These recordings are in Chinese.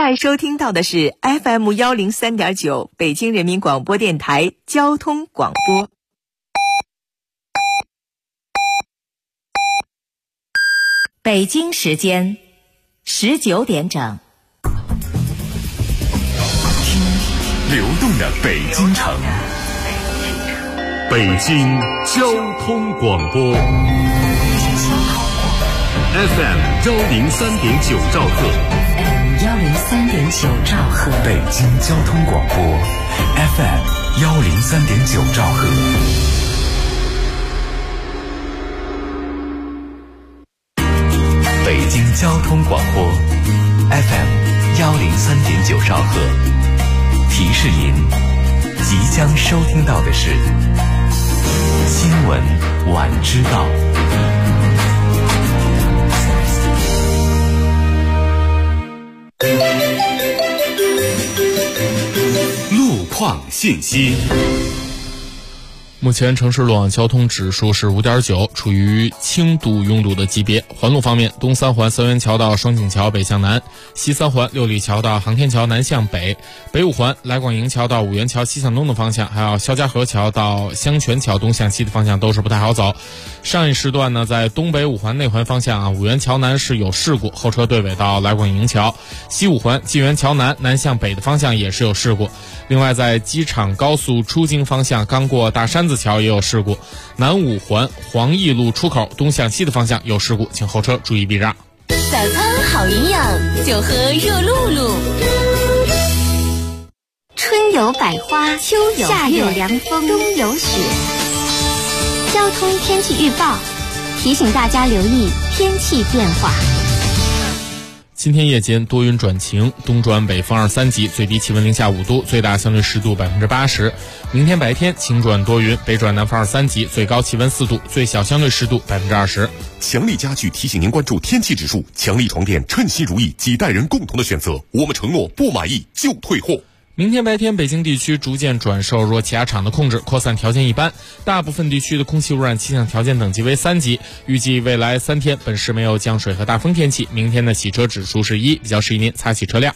在收听到的是 FM103.9 北京人民广播电台交通广播。北京时间19点整。 听流动的北京城，北京交通广播 FM103.9 兆赫 103.9 兆赫， 北京交通广播 FM103.9 兆赫。北京交通广播 FM103.9 兆赫，提示您即将收听到的是新闻晚知道。路况信息。 目前城市路网交通指数是 5.9， 处于轻度拥堵的级别。环路方面，东三环三元桥到双井桥北向南，西三环六里桥到航天桥南向北，北五环来广营桥到五元桥西向东的方向，还有肖家河桥到香泉桥东向西的方向都是不太好走。上一时段呢，在东北五环内环方向五元桥南是有事故，后车队尾到来广营桥；西五环济源桥南南向北的方向也是有事故。另外，在机场高速出京方向，刚过大山子桥也有事故，南五环黄义路出口东向西的方向有事故，请后车注意避让。 早餐好营养，就喝热露露。春有百花，秋有夏有凉风，冬有雪。交通天气预报提醒大家留意天气变化。 今天夜间多云转晴，东转北风2-3级，最低气温零下5度，最大相对湿度80%。明天白天晴转多云，北转南风2-3级，最高气温4度，最小相对湿度20%。 强力家具提醒您关注天气指数，强力床垫称心如意，几代人共同的选择。我们承诺不满意就退货。 明天白天，北京地区逐渐转受弱气压场的控制，扩散条件一般，大部分地区的空气污染气象条件等级为3级。预计未来3天本市没有降水和大风天气，明天的洗车指数是1，比较适宜您擦洗车辆。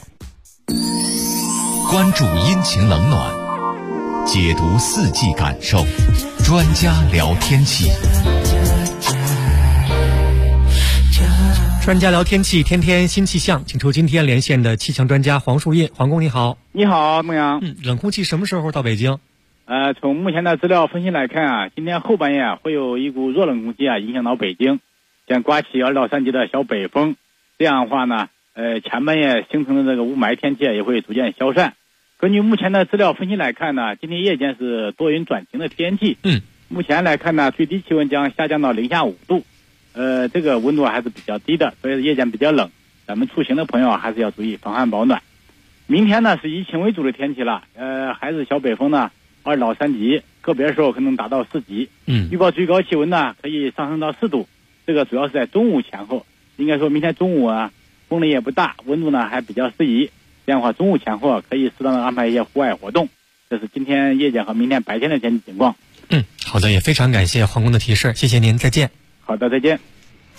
关注阴晴冷暖，解读四季感受，专家聊天气。 专家聊天气，天天新气象，请出今天连线的气象专家黄树印。黄工你好。 你好，孟阳。 冷空气什么时候到北京？ 从目前的资料分析来看今天后半夜会有一股弱冷空气影响到北京，将刮起2到3级的小北风。这样的话呢，前半夜形成的这个雾霾天气也会逐渐消散。根据目前的资料分析来看呢，今天夜间是多云转晴的天气。目前来看呢，最低气温将下降到零下5度。这个温度还是比较低的，所以夜间比较冷，咱们出行的朋友还是要注意防寒保暖。明天呢是以晴为主的天气了，还是小北风呢2到3级，个别时候可能达到4级。预报最高气温呢可以上升到4度，这个主要是在中午前后，应该说明天中午风力也不大，温度呢还比较适宜。这样的话，中午前后可以适当的安排一些户外活动。这是今天夜间和明天白天的天气情况。 好的，也非常感谢黄工的提示，谢谢您，再见。 好的，再见。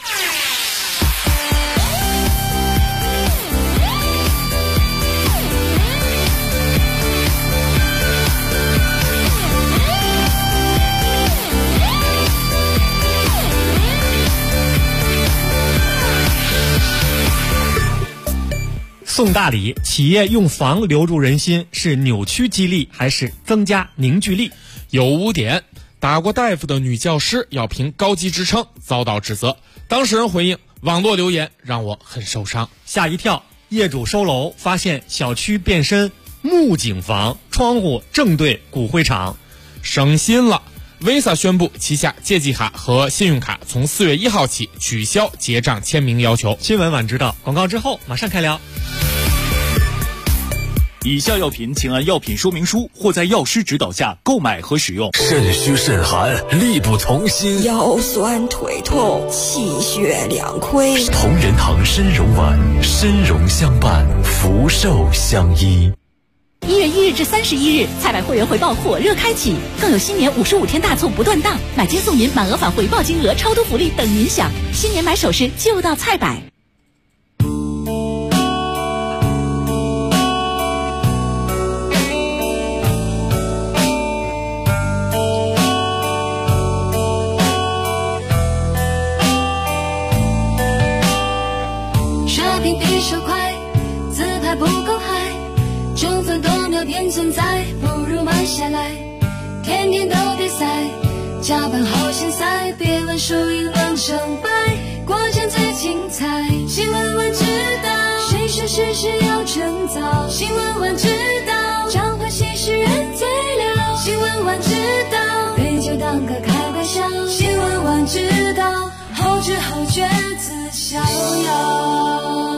送大礼，企业用房留住人心，是扭曲激励还是增加凝聚力？ 有5点。打过大夫的女教师要评高级职称，遭到指责。当事人回应，网络留言让我很受伤。 吓一跳，业主收楼发现小区变身木景房，窗户正对骨灰场。 省心了，Visa 宣布旗下借记卡和信用卡从4月1号起取消结账签名要求。 新闻晚知道，广告之后马上开聊。 以下药品请按药品说明书或在药师指导下购买和使用。 肾虚肾寒，力不从心， 腰酸腿痛，气血两亏。 同仁堂参茸丸，参茸相伴，福寿相依。 1月1日至31日，菜百会员回报火热开启，更有新年55天大促不断档，买金送银，满额返回报金额，超多福利等您享。新年买首饰就到菜百。 还不够嗨，争分夺秒便存在，不如慢下来，天天都比赛，加班好现在，别问输赢论胜败，过程最精彩。新闻晚知道，谁说事事要趁早？新闻晚知道，彰化新诗人最了。新闻晚知道，杯酒当歌开玩笑。新闻晚知道，后知后觉自逍遥。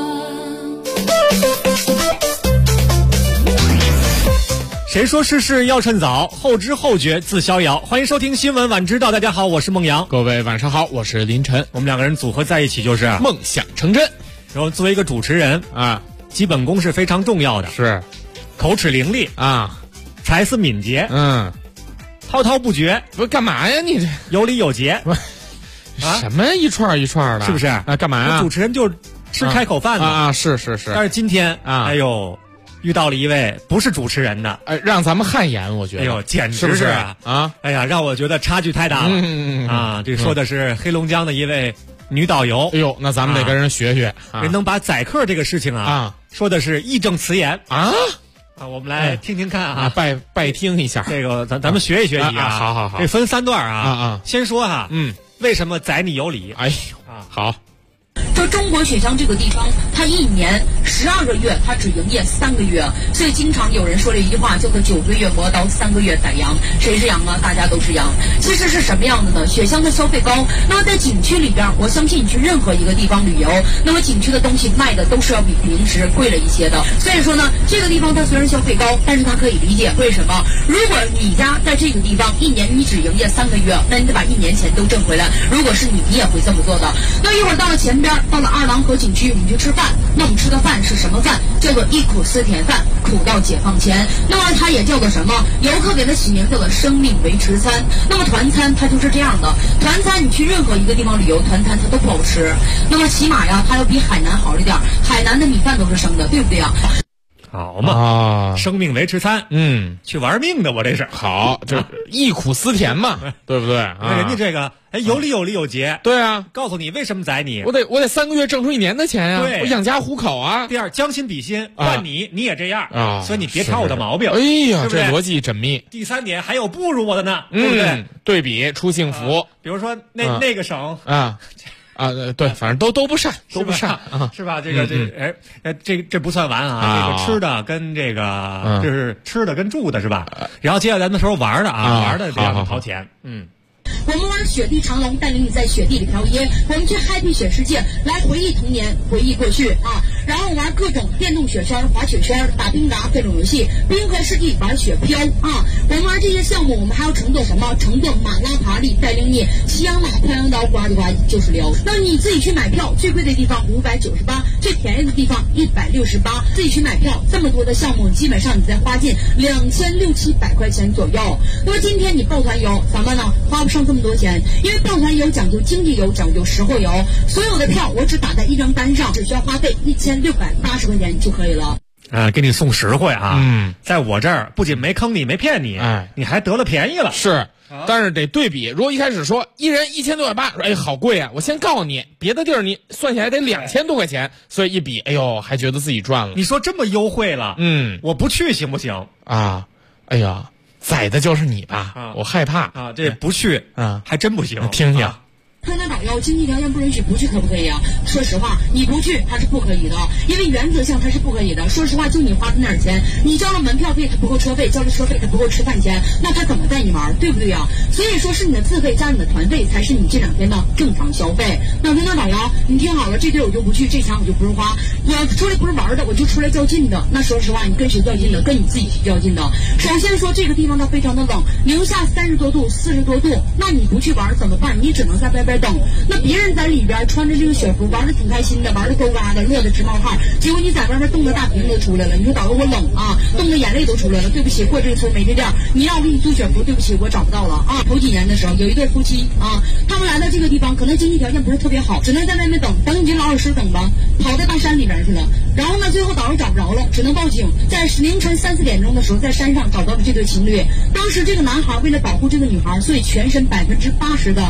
谁说事事要趁早？后知后觉自逍遥。欢迎收听新闻晚知道。大家好，我是孟阳。 各位晚上好，我是林晨。 我们两个人组合在一起就是梦想成真。 然后作为一个主持人啊，基本功是非常重要的， 是口齿伶俐啊，才思敏捷，滔滔不绝。 不干嘛呀？你这有理有节， 什么一串一串的， 是不是？ 啊，干嘛呀？ 主持人就吃开口饭的啊，是。 但是今天啊， 哎呦，遇到了一位不是主持人的， 让咱们汗颜，我觉得， 哎呦，简直是啊，哎呀，让我觉得差距太大了，啊，这说的是黑龙江的一位女导游， 哎呦，那咱们得跟人学学， 人能把宰客这个事情啊，说的是义正辞严啊。我们来听听看啊， 拜听一下这个，咱们学一学习啊。 好， 这分3段啊。先说哈，为什么宰你有理？ 哎呦好。 说中国雪乡这个地方，它一年12个月，它只营业3个月，所以经常有人说了一句话，叫做9个月磨刀，3个月宰羊。谁是羊啊？大家都是羊。其实是什么样的呢？雪乡的消费高，那么在景区里边，我相信你去任何一个地方旅游，那么景区的东西卖的都是要比平时贵了一些的。所以说呢，这个地方它虽然消费高，但是它可以理解。为什么？如果你家在这个地方一年你只营业3个月，那你得把1年钱都挣回来。如果是你，你也会这么做的。那一会儿到了前边，到了二郎河景区，我们去吃饭。那我们吃的饭是什么饭？叫做忆苦思甜饭，苦到解放前。那么它也叫做什么？游客给它起名叫做生命维持餐。那么团餐它就是这样的，团餐你去任何一个地方旅游，团餐它都不好吃。那么起码呀，它要比海南好一点。海南的米饭都是生的，对不对啊？ 好嘛啊，生命维持餐，去玩命的，我这是好，这忆苦思甜嘛，对不对？ 人家这个有理有节， 对啊， 告诉你为什么宰你， 我得3个月挣出1年的钱呀， 对， 我养家糊口啊。 第二，将心比心，换你也这样啊， 所以你别挑我的毛病。 哎呀，这逻辑缜密。 第3点，还有不如我的呢，对不对？ 对比出幸福， 比如说那个省对，反正都不善，都不善啊， 是吧？这个这不算完啊，这个吃的跟这个就是吃的跟住的是吧？然后接下来咱们说玩的玩的得要掏钱， 我们玩雪地长龙，带领你在雪地里漂椰。我们去 Happy 雪世界，来回忆童年，回忆过去啊。然后玩各种电动雪圈、滑雪圈、打冰达各种游戏，冰河世纪玩雪漂啊。我们玩这些项目，我们还要乘坐什么？乘坐马拉爬犁，带领你骑养马、蹿羊刀，呱唧呱就是溜。那你自己去买票，最贵的地方598，最便宜的地方168。自己去买票，这么多的项目，基本上你再花进2600-700块钱左右。那么今天你报团游，咱们呢花不上这么多钱，因为报团游讲究经济游，讲究实惠游。所有的票我只打在一张单上，只需要花费1680块钱就可以了。 给你送实惠啊！在我这儿不仅没坑你，没骗你，你还得了便宜了。 是，但是得对比。如果一开始说一人1680，说好贵啊，我先告诉你，别的地儿你算下来得2000多块钱，所以一比，哎呦，还觉得自己赚了。 你说这么优惠了，我不去行不行啊？哎呀，宰的就是你吧，我害怕啊！这不去还真不行。 听听。 团团导游经济条件不允许不去可不可以啊？说实话，你不去它是不可以的，因为原则上它是不可以的。说实话，就你花的那点钱，你交了门票费它不够车费，交了车费它不够吃饭钱，那他怎么带你玩，对不对啊？所以说是你的自费加你的团费才是你这2天的正常消费。那团团导游，你听好了，这地儿我就不去，这钱我就不是花，我出来不是玩的，我就出来较劲的。那说实话，你跟谁较劲的？跟你自己去较劲的。首先说这个地方它非常的冷，-30多度、40多度，那你不去玩怎么办？你只能在外边等。那别人在里边穿着这个雪服玩的挺开心的，玩的勾嘎的，乐得直冒汗，结果你在外边冻得大鼻子都出来了。你说导游我冷啊，冻得眼泪都出来了。对不起，过这个村没这店，你让我给你租雪服，对不起，我找不到了啊。头几年的时候，有一对夫妻啊，他们来到这个地方，可能经济条件不是特别好，只能在外面等你就老实等吧，跑到大山里边去了。然后呢，最后导游找不着了，只能报警。在凌晨3、4点钟的时候，在山上找到了这对情侣。当时这个男孩为了保护这个女孩，所以全身80%的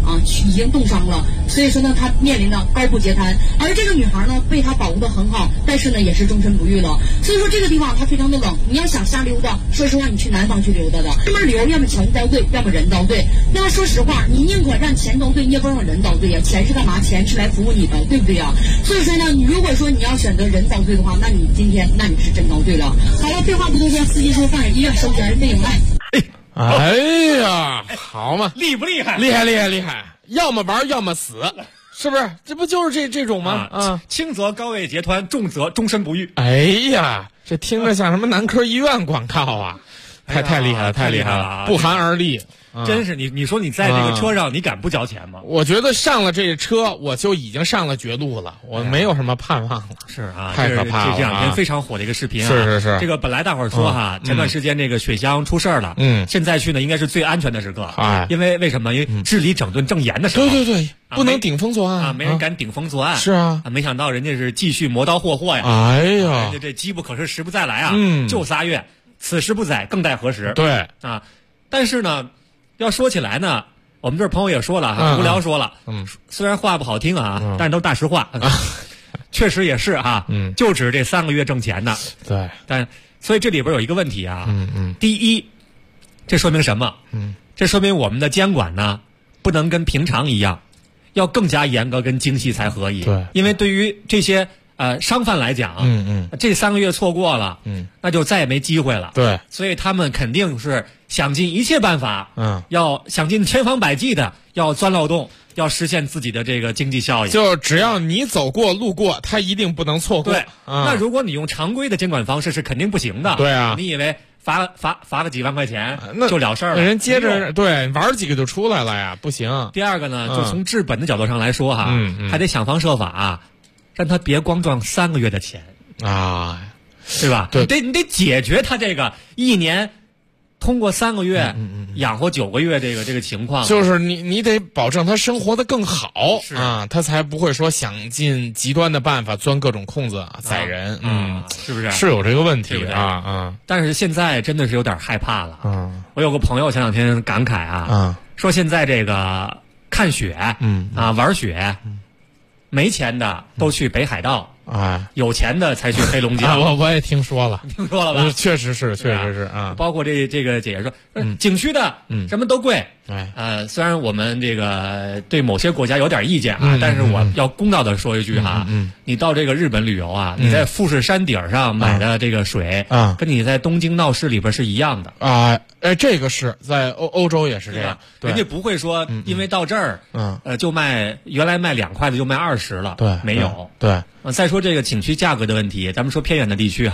已经冻伤了，所以说呢，她面临着高不接摊。而这个女孩呢，被她保护得很好，但是呢，也是终身不育了。所以说这个地方它非常的冷，你要想瞎溜达，说实话，你去南方去溜达的，这边旅游要么钱遭罪，要么人遭罪。那么说实话，你宁可让钱遭罪，你也不让人遭罪呀。钱是干嘛？钱是来服务你的，对不对呀？所以说呢，你如果说你要选择人遭罪的话，那你今天那你是真遭罪了。好了，废话不多说，司机说放点音乐，收起来费用来。 哎呀，好嘛， 厉不厉害？ 厉害厉害厉害！要么玩，要么死，是不是？这不就是这种吗？ 轻则高位截瘫，重则终身不育。 哎呀，这听着像什么男科医院广告啊！太厉害了，太厉害了，不寒而栗。 真是你说你在这个车上，你敢不交钱吗？ 我觉得上了这车，我就已经上了绝路了，我没有什么盼望了。 是啊， 太可怕了。 这两天非常火的一个视频啊， 是。 这个本来大伙儿说哈，前段时间这个雪乡出事儿了，现在去呢应该是最安全的时刻，因为什么？因为治理整顿正严的时候， 对，不能顶风作案啊，没人敢顶风作案。 是啊， 没想到人家是继续磨刀霍霍呀！ 哎呀， 人家这机不可失，时不再来啊！就3月，此时不宰，更待何时？ 对啊，但是呢。要说起来呢，我们这朋友也说了哈，无聊说了，虽然话不好听啊，但是都大实话，确实也是哈，就指这3个月挣钱的， 对， 但所以这里边有一个问题啊，第一，这说明什么？这说明我们的监管呢，不能跟平常一样，要更加严格跟精细才可以， 对， 因为对于这些商贩来讲，这3个月错过了，那就再也没机会了， 对， 所以他们肯定是想尽一切办法，要想尽千方百计的要钻漏洞，要实现自己的这个经济效益。 就只要你走过路过，他一定不能错过。 对，那如果你用常规的监管方式是肯定不行的。 对啊， 你以为罚个几万块钱就了事儿了？ 人接着对玩几个就出来了呀，不行。 第二个呢，就从治本的角度上来说哈，还得想方设法让他别光赚3个月的钱啊， 对吧？ 对， 你得解决他这个一年通过3个月养活9个月这个情况， 就是你得保证他生活的更好啊， 他才不会说想尽极端的办法钻各种空子宰人， 是不是？ 是有这个问题对啊。 但是现在真的是有点害怕了。我有个朋友前2天感慨说现在这个看雪玩雪。没钱的都去北海道有钱的才去黑龙江。 我也听说了， 听说了吧？ 确实是啊。 包括这个姐姐说，景区的什么都贵。虽然我们这个对某些国家有点意见但是我要公道的说一句你到这个日本旅游你在富士山顶上买的这个水跟你在东京闹市里边是一样的这个是在欧洲也是这样， 人家不会说因为到这儿就原来卖2块的就卖20了， 对， 没有， 对。 再说这个景区价格的问题，咱们说偏远的地区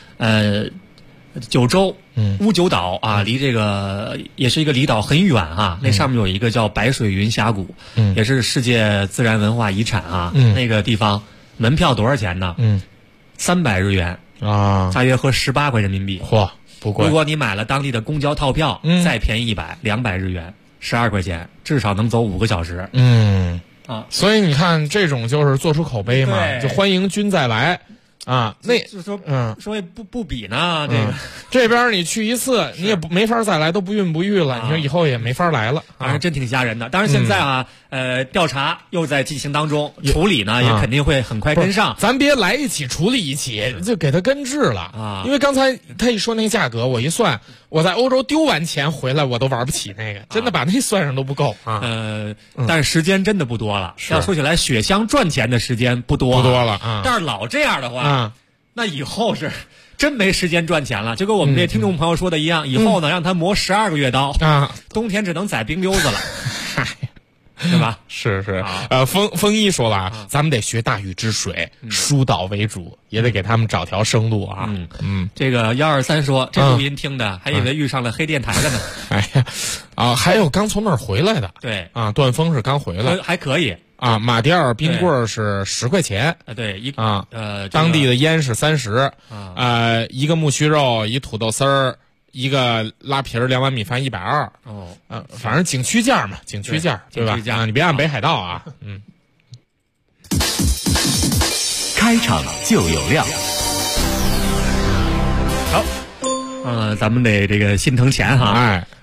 九州乌九岛离这个也是一个离岛很远那上面有一个叫白水云峡谷，也是世界自然文化遗产那个地方门票多少钱呢？300日元大约合18块人民币， 嚯，不贵。 如果你买了当地的公交套票再便宜200日元，12块钱，至少能走5个小时。 所以你看，这种就是做出口碑嘛，就欢迎君再来那就说也不比呢， 这边你去一次，你也没法再来，都不孕不育了，你说以后也没法来了， 反正真挺吓人的。当然现在调查又在进行当中，处理呢也肯定会很快跟上。 咱别来一起处理一起，就给他根治了因为刚才他一说那个价格，我一算，我在欧洲丢完钱回来，我都玩不起那个，真的把那算上都不够但是时间真的不多了。要说起来，雪乡赚钱的时间不多了但是老这样的话那以后是真没时间赚钱了，就跟我们这听众朋友说的一样，以后呢让他磨12个月刀冬天只能宰冰溜子了对吧？ 是丰一说了咱们得学大禹治水，疏导为主，也得给他们找条生路这个123说这录音听的还以为遇上了黑电台了呢哎呀还有刚从那儿回来的， 对段峰是刚回来， 还可以马迭尔冰棍是10块钱对当地的烟是30一个木须肉，一土豆丝儿，一个拉皮儿，2碗米饭120反正景区价嘛，景区价对吧？你别按北海道开场就有料。 好咱们得这个心疼钱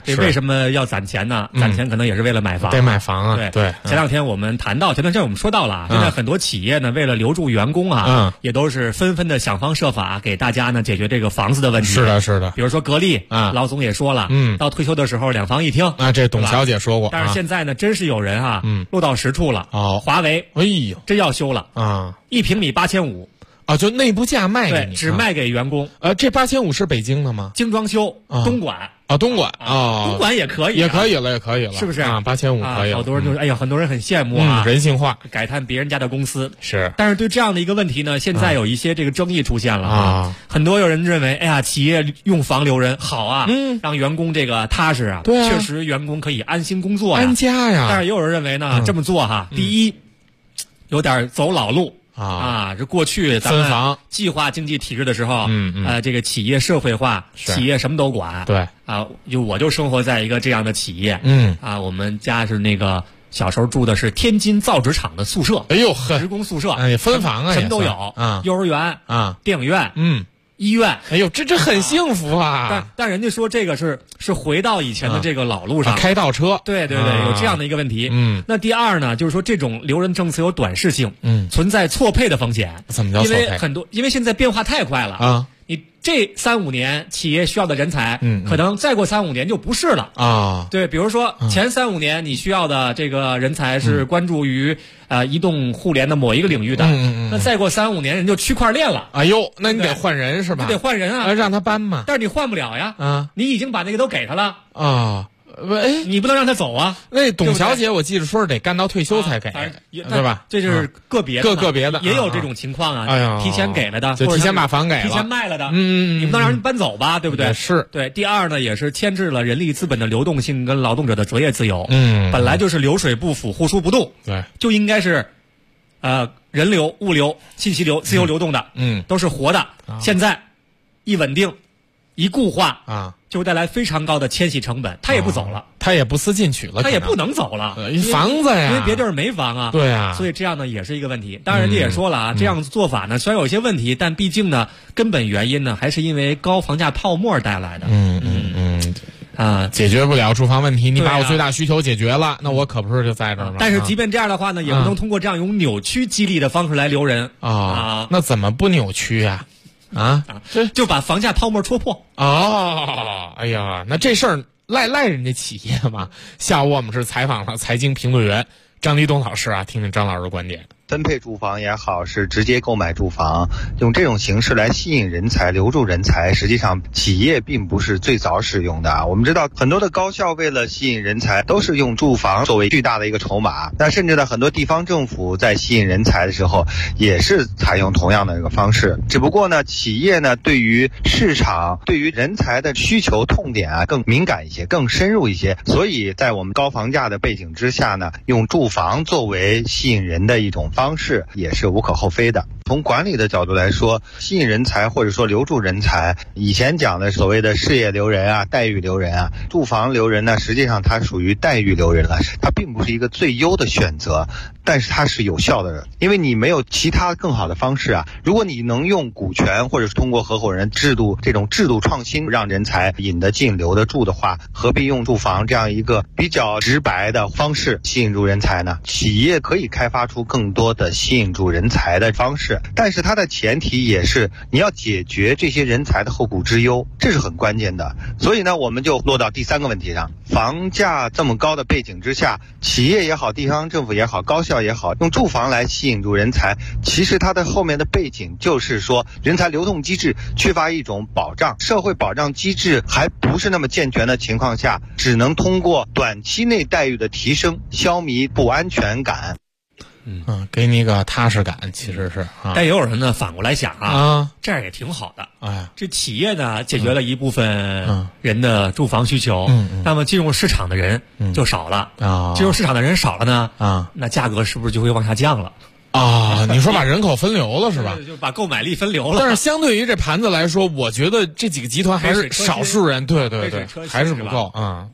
这为什么要攒钱呢？攒钱可能也是为了买房， 得买房啊。对， 前两天我们谈到，前段时间我们说到了，现在很多企业呢，为了留住员工啊，也都是纷纷的想方设法给大家呢解决这个房子的问题。 是的，是的。 比如说格力啊，老总也说了，到退休的时候2房1厅啊，这董小姐说过。 但是现在呢，真是有人啊，落到实处了。华为， 哎呦， 真要修了啊 ！1平米8500。 啊，就内部价卖给你， 只卖给员工。 这8500是北京的吗？ 精装修，东莞啊，东莞啊， 东莞也可以， 也可以了， 是不是啊？8500可以了。 好多人就是，哎呀，很多人很羡慕啊， 人性化， 改探别人家的公司是。 但是对这样的一个问题呢，现在有一些这个争议出现了啊。很多有人认为，哎呀，企业用房留人好啊，让员工这个踏实啊，确实员工可以安心工作呀， 安家呀。 但是也有人认为呢，这么做哈，第一，有点走老路。这过去咱们计划经济体制的时候，这个企业社会化，企业什么都管， 对啊，我就生活在一个这样的企业，我们家是那个小时候住的是天津造纸厂的宿舍， 哎呦呵， 职工宿舍， 分房啊， 什么都有啊，幼儿园啊， 电影院，医院， 哎呦，这很幸福啊！ 但人家说这个是回到以前的这个老路上， 开倒车， 对，有这样的一个问题。那第二呢，就是说这种留人政策有短视性，存在错配的风险。 怎么叫错配？ 因为现在变化太快了啊！ 你这3-5年企业需要的人才，可能再过3-5年就不是了啊。 对，比如说前3-5年你需要的这个人才是关注于移动互联的某一个领域的，那再过3-5年人就区块链了。 哎呦，那你得换人是吧？ 你得换人啊， 让他搬嘛。 但是你换不了呀，你已经把那个都给他了啊。 你不能让他走啊！ 那董小姐，我记得说是得干到退休才给，对吧？ 这就是个别的， 个别的也有这种情况啊。 哎呀， 提前给了的， 就提前把房给了， 提前卖了的，你不能让人搬走吧？对不对？ 是对。第二呢，也是牵制了人力资本的流动性跟劳动者的择业自由。本来就是流水不腐，户枢不动， 对， 就应该是，人流、物流、信息流自由流动的，都是活的。现在一稳定，一固化啊。 就会带来非常高的迁徙成本，他也不走了， 他也不思进取了， 他也不能走了， 房子呀， 因为别地儿没房啊， 对啊， 所以这样呢也是一个问题。当然人家也说了啊，这样做法呢虽然有一些问题，但毕竟呢根本原因呢还是因为高房价泡沫带来的。 解决不了住房问题，你把我最大需求解决了，那我可不是就在这儿了。 但是即便这样的话呢，也不能通过这样用扭曲激励的方式来留人啊。 那怎么不扭曲呀？ 就把房价泡沫戳破。 哎呀，那这事儿赖人家企业嘛。下午我们是采访了财经评论员张立东老师啊，听听张老师的观点。 分配住房也好，是直接购买住房，用这种形式来吸引人才、留住人才，实际上企业并不是最早使用的。我们知道很多的高校为了吸引人才，都是用住房作为巨大的一个筹码。那甚至呢，很多地方政府在吸引人才的时候，也是采用同样的一个方式。只不过呢，企业呢对于市场、对于人才的需求痛点啊更敏感一些，更深入一些。所以在我们高房价的背景之下呢，用住房作为吸引人的一种方式也是无可厚非的。从管理的角度来说，吸引人才或者说留住人才，以前讲的所谓的事业留人啊、待遇留人啊，住房留人呢，实际上它属于待遇留人了，它并不是一个最优的选择，但是它是有效的，因为你没有其他更好的方式啊。如果你能用股权或者是通过合伙人制度这种制度创新让人才引得进留得住的话，何必用住房这样一个比较直白的方式吸引住人才呢？企业可以开发出更多的吸引住人才的方式，但是它的前提也是你要解决这些人才的后顾之忧，这是很关键的。所以呢，我们就落到第三个问题上，房价这么高的背景之下，企业也好，地方政府也好，高校也好，用住房来吸引住人才，其实它的后面的背景就是说人才流动机制缺乏一种保障，社会保障机制还不是那么健全的情况下，只能通过短期内待遇的提升消弭不安全感。 给你个踏实感，其实是。 但也有人呢反过来想啊，这样也挺好的。这企业呢解决了一部分人的住房需求，那么进入市场的人就少了进入市场的人少了呢那价格是不是就会往下降了？ 你说把人口分流了是吧？ 就把购买力分流了。 但是相对于这盘子来说，我觉得这几个集团还是少数人，对，还是不够啊。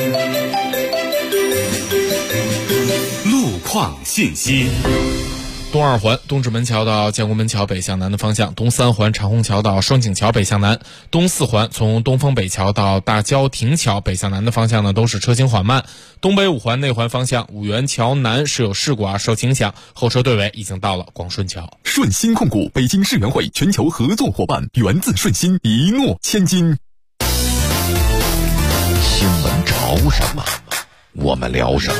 路况信息。 东2环东直门桥到建国门桥北向南的方向，东3环长虹桥到双井桥北向南，东4环从东风北桥到大郊亭桥北向南的方向呢，都是车行缓慢。东北5环内环方向五原桥南是有事故啊，受影响，后车队尾已经到了广顺桥。 顺鑫控股北京世园会全球合作伙伴，源自顺鑫，一诺千金。 新闻潮什么，我们聊什么。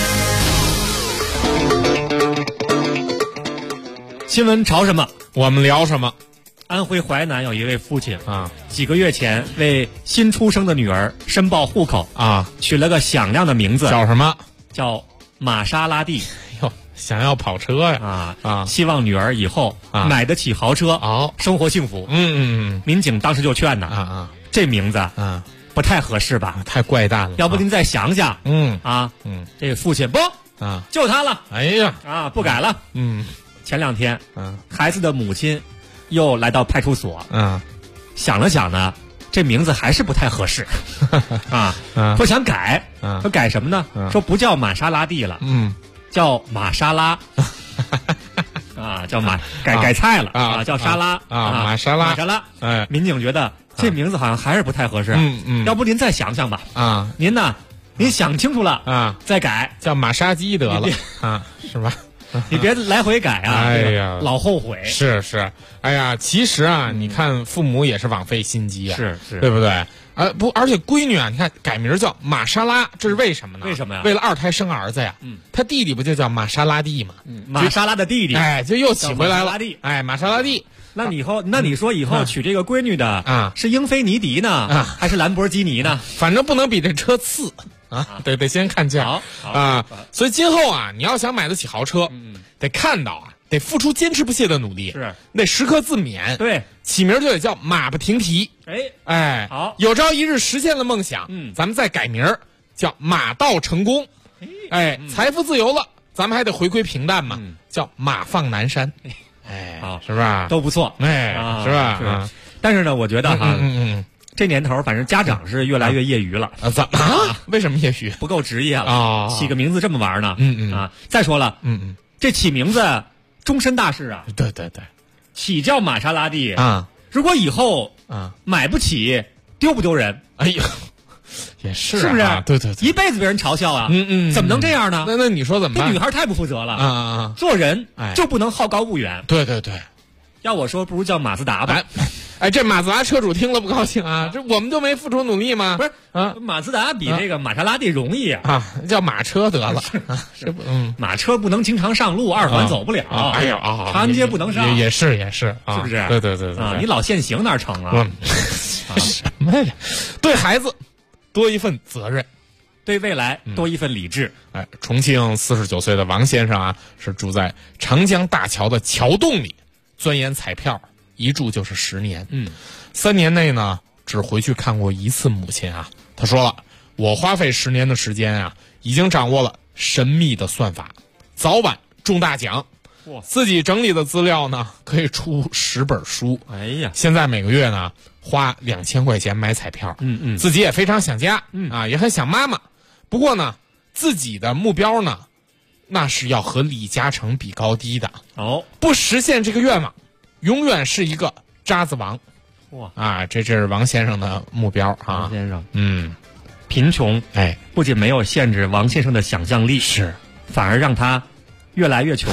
新闻潮什么， 我们聊什么。 安徽淮南有一位父亲啊，几个月前为新出生的女儿申报户口啊， 取了个响亮的名字， 叫什么？ 叫玛莎拉蒂。 哟，想要跑车呀！ 希望女儿以后买得起豪车，生活幸福。民警当时就劝呐，这名字不太合适吧？ 太怪诞了。 要不您再想想。这个父亲不就他了。 哎呀不改了。前2天孩子的母亲又来到派出所，想了想呢，这名字还是不太合适说想改，说改什么呢？说不叫玛莎拉蒂了，叫玛莎拉叫改菜了叫沙拉玛莎拉。 民警觉得这名字好像还是不太合适，要不您再想想吧您想清楚了再改， 叫玛莎鸡得了是吧？ 你别来回改哎呀， 老后悔。 是，哎呀，其实你看父母也是枉费心机啊， 是， 对不对？而且闺女你看改名叫玛莎拉，这是为什么呢？ 为什么呀？ 为了2胎生儿子呀。他弟弟不就叫玛莎拉蒂吗？ 玛莎拉的弟弟， 就又起回来了。玛莎拉蒂。 那你说以后娶这个闺女的是英菲尼迪呢，还是兰博基尼呢？ 反正不能比这车次。得先看价所以今后你要想买得起豪车，得看到得付出坚持不懈的努力， 是得时刻自勉。 对， 起名就得叫马不停蹄。 好， 有朝一日实现了梦想，咱们再改名叫马到成功。财富自由了，咱们还得回归平淡嘛，叫马放南山。是吧？ 都不错， 是吧？ 但是呢，我觉得这年头反正家长是越来越业余了。 怎么？为什么业余？ 不够职业了起个名字这么玩呢？再说了，这起名字终身大事啊。 对， 起叫玛莎拉蒂如果以后买不起，丢不丢人？ 哎呀，也是， 是不是？ 对， 一辈子被人嘲笑啊！怎么能这样呢？ 那你说怎么办？ 这女孩太不负责了做人就不能好高骛远。 对， 要我说，不如叫马自达吧。 这马自达车主听了不高兴啊！这我们就没付出努力吗？ 不是马自达比这个玛莎拉蒂容易叫马车得了。 马车不能经常上路，2环走不了。 哎呦长安街不能上。 也是，是不是？ 对你老限行哪成啊？ 什么呀？对孩子多一份责任， 对未来多一份理智。 重庆49岁的王先生是住在长江大桥的桥洞里，钻研彩票。一住就是10年，3年内呢只回去看过1次母亲他说了，我花费10年的时间已经掌握了神秘的算法，早晚中大奖。自己整理的资料呢可以出10本书。 哎呀， 现在每个月呢花2000块钱买彩票。自己也非常想家也很想妈妈。不过呢自己的目标呢那是要和李嘉诚比高低的不实现这个愿望永远是一个渣子王。这是王先生的目标王先生，贫穷不仅没有限制王先生的想象力，反而让他越来越穷。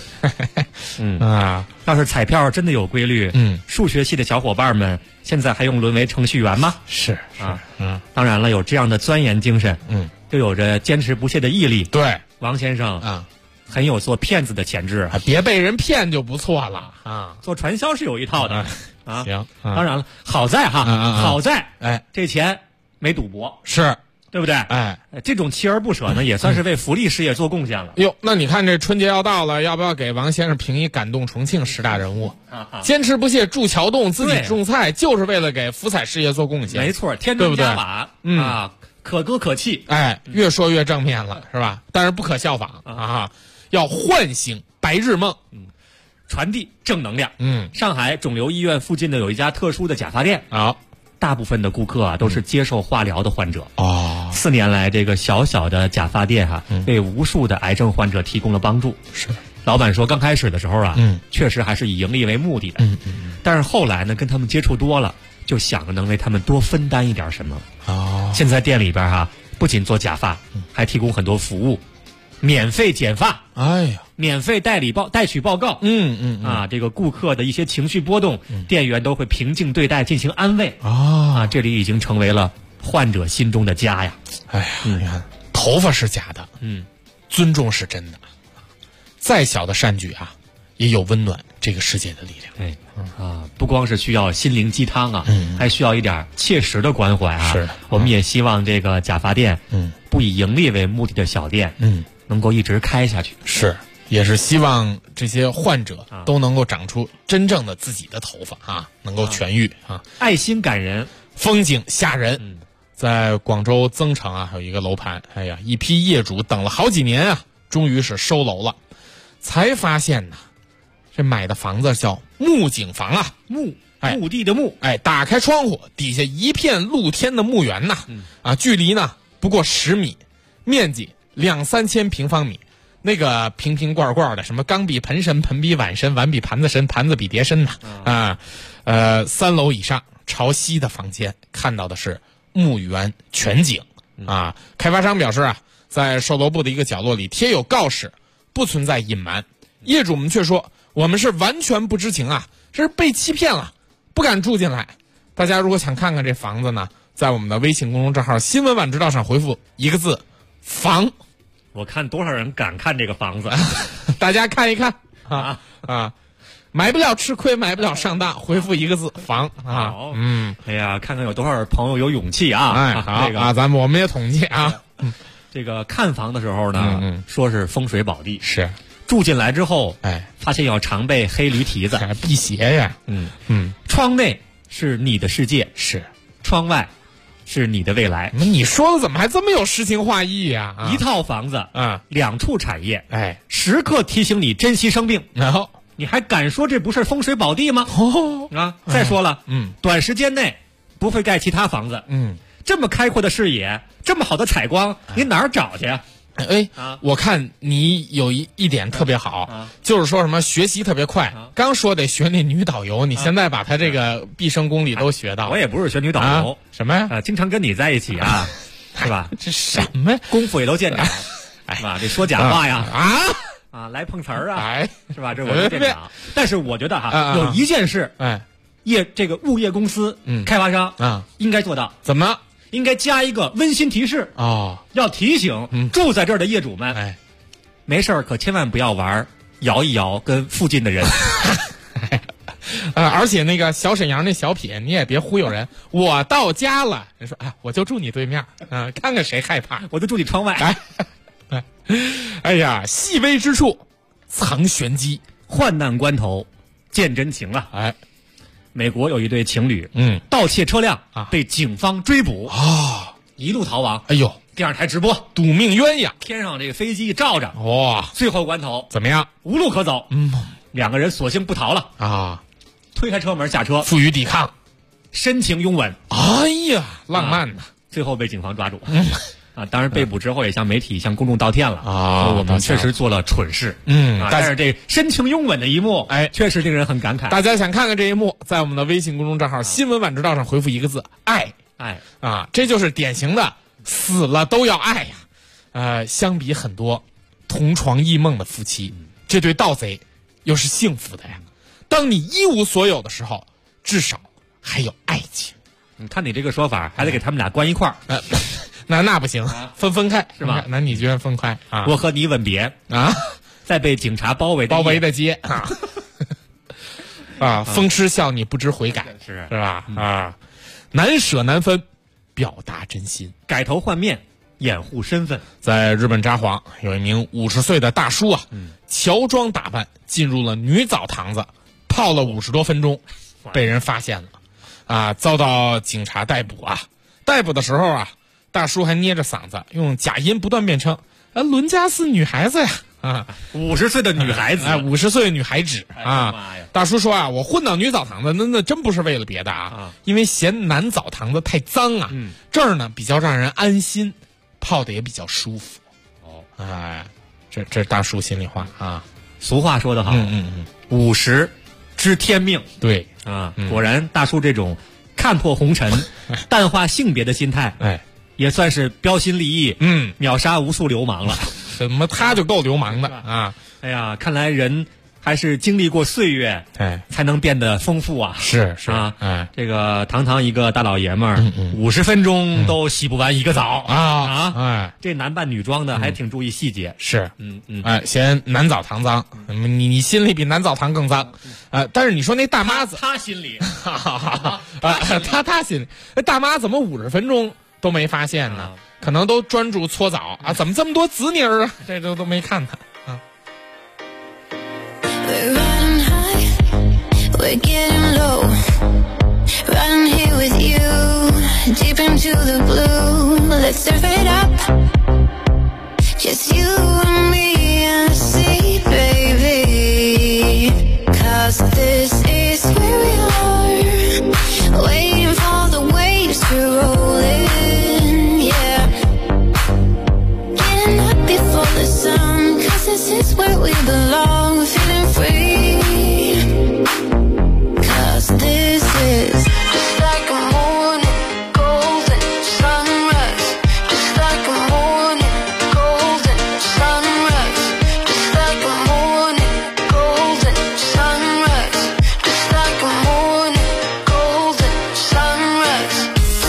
要是彩票真的有规律，数学系的小伙伴们现在还用沦为程序员吗？ 是当然了，有这样的钻研精神，就有着坚持不懈的毅力。 对， 王先生很有做骗子的潜质， 别被人骗就不错了做传销是有一套的行， 当然了，好在好在这钱没赌博， 是对不对？这种锲而不舍呢，也算是为福利事业做贡献了。 那你看这春节要到了，要不要给王先生评一感动重庆10大人物？坚持不懈筑桥洞，自己种菜，就是为了给福彩事业做贡献。 没错，添砖加瓦可歌可泣。 越说越正面了，是吧？但是不可效仿要唤醒白日梦， 传递正能量。上海肿瘤医院附近的有一家特殊的假发店大部分的顾客都是接受化疗的患者。4年来，这个小小的假发店为无数的癌症患者提供了帮助。 老板说刚开始的时候啊，确实还是以盈利为目的的，但是后来呢，跟他们接触多了，就想着能为他们多分担一点什么。现在店里边不仅做假发，还提供很多服务，免费剪发，免费代取报告，这个顾客的一些情绪波动，店员都会平静对待，进行安慰。这里已经成为了患者心中的家呀。 你看，头发是假的，尊重是真的。再小的善举也有温暖这个世界的力量。 不光是需要心灵鸡汤还需要一点切实的关怀是的， 我们也希望这个假发店，不以盈利为目的的小店，能够一直开下去。 是，也是希望这些患者都能够长出真正的自己的头发能够痊愈爱心感人， 风景吓人。在广州增城有一个楼盘，一批业主等了好几年终于是收楼了。才发现呢，这买的房子叫木景房墓地的墓， 打开窗户，底下一片露天的墓园距离呢不过10米，面积2-3千平方米，那个瓶瓶罐罐的，什么缸比盆深，盆比碗深，碗比盘子深，盘子比碟深3楼以上朝西的房间看到的是墓园全景开发商表示在售楼部的一个角落里贴有告示，不存在隐瞒。业主们却说我们是完全不知情这是被欺骗了，不敢住进来。大家如果想看看这房子呢，在我们的微信公众账号新闻晚知道上回复一个字房。 我看多少人敢看这个房子大家看一看买不了吃亏，买不了上当，回复一个字房好，看看有多少朋友有勇气好我们也统计这个看房的时候呢，说是风水宝地， 是住进来之后，发现要常备黑驴蹄子， 辟邪呀。 窗内是你的世界， 是窗外是你的未来。 你说的怎么还这么有诗情画意呀？ 一套房子2处产业，时刻提醒你珍惜生命。 然后你还敢说这不是风水宝地吗？再说了，短时间内不会盖其他房子。这么开阔的视野，这么好的采光，你哪儿找去？ 我看你有一点特别好，就是说什么学习特别快。刚说得学那女导游，你现在把她这个毕生功力都学到。 我也不是学女导游， 什么呀？ 经常跟你在一起是吧？ 这什么呀？ 功夫也都见长，是吧？这说假话呀来碰瓷儿是吧？这我都见长。但是我觉得有一件事，这个物业公司开发商应该做到。 怎么？ 应该加一个温馨提示要提醒住在这儿的业主们，没事儿可千万不要玩摇一摇跟附近的人而且那个小沈阳那小品你也别忽悠人。我到家了，人说我就住你对面看看谁害怕， 我就住你窗外哎呀，细微之处藏玄机， 患难关头见真情美国有一对情侣盗窃车辆被警方追捕一路逃亡。电视台直播赌命鸳鸯， 天上这个飞机照着最后关头怎么样？ 无路可走2个人索性不逃了推开车门下车， 负隅抵抗， 深情拥吻。 哎呀，浪漫呐！ 最后被警方抓住当然被捕之后也向媒体向公众道歉了我们确实做了蠢事但是这深情拥吻的一幕确实令人很感慨。 大家想看看这一幕，在我们的微信公众账号新闻晚知道上回复一个字爱这就是典型的死了都要爱呀相比很多同床异梦的夫妻这对盗贼又是幸福的呀。当你一无所有的时候，至少还有爱情。 你看你这个说法还得给他们俩关一块儿那不行分开是吧？ 男女居然分开我和你吻别在被警察包围的街风痴笑你不知悔改是吧难舍难分，表达真心， 改头换面，掩护身份。 在日本札幌有一名50岁的大叔乔装打扮进入了女澡堂子，泡了50多分钟，被人发现了遭到警察逮捕逮捕的时候大叔还捏着嗓子用假音不断辩称伦家是女孩子呀 50岁的女孩子 50岁的女孩子大叔说我混到女澡堂子那真不是为了别的因为嫌男澡堂子太脏这儿呢比较让人安心，泡的也比较舒服这大叔心里话俗话说得好，50知天命。 对啊，果然大叔这种看破红尘、淡化性别的心态，也算是标新立异，秒杀无数流氓了。 怎么他就够流氓的啊？ 哎呀，看来人还是经历过岁月，才能变得丰富啊！ 是啊，这个堂堂一个大老爷们儿，50分钟都洗不完一个澡这男扮女装的还挺注意细节。 是，嫌男澡堂脏，你心里比男澡堂更脏，但是你说那大妈子， 他心里， 他心里，那大妈怎么50分钟都没发现呢？可能都专注搓澡啊，怎么这么多紫泥儿啊？这都没看他啊。 We're running high, we're getting low, riding here with you, deep into the blue. Let's surf it up, just you and me and the sea, baby. 'Cause this is where we are, waiting for the waves to roll in, yeah. Getting up before the sun, 'cause this is where we belong, feeling free. 'Cause this is just like a morning, golden sunrise. Just like a morning, golden sunrise. Just like a morning, golden sunrise. Just like a morning, golden sunrise.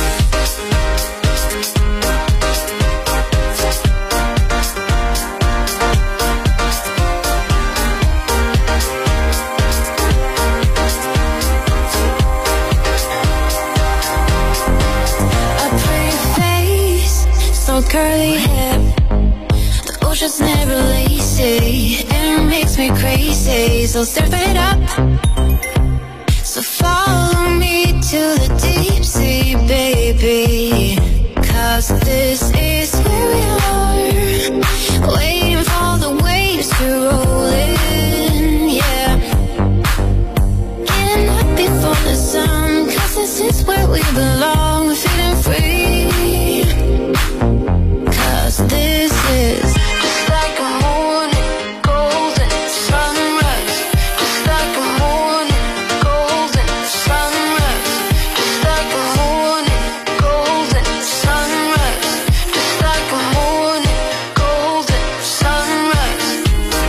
'A curly hair, the ocean's never lazy, and it makes me crazy. So surf it up, so follow me to the deep sea, baby. 'Cause this is where we are, waiting for the waves to roll in, yeah. Getting up before the sun, 'cause this is where we belong, feeling free. 'Cause this is just like a morning, golden sunrise. Just like a morning, golden sunrise. Just like a morning, golden sunrise. Just like a morning, golden sunrise.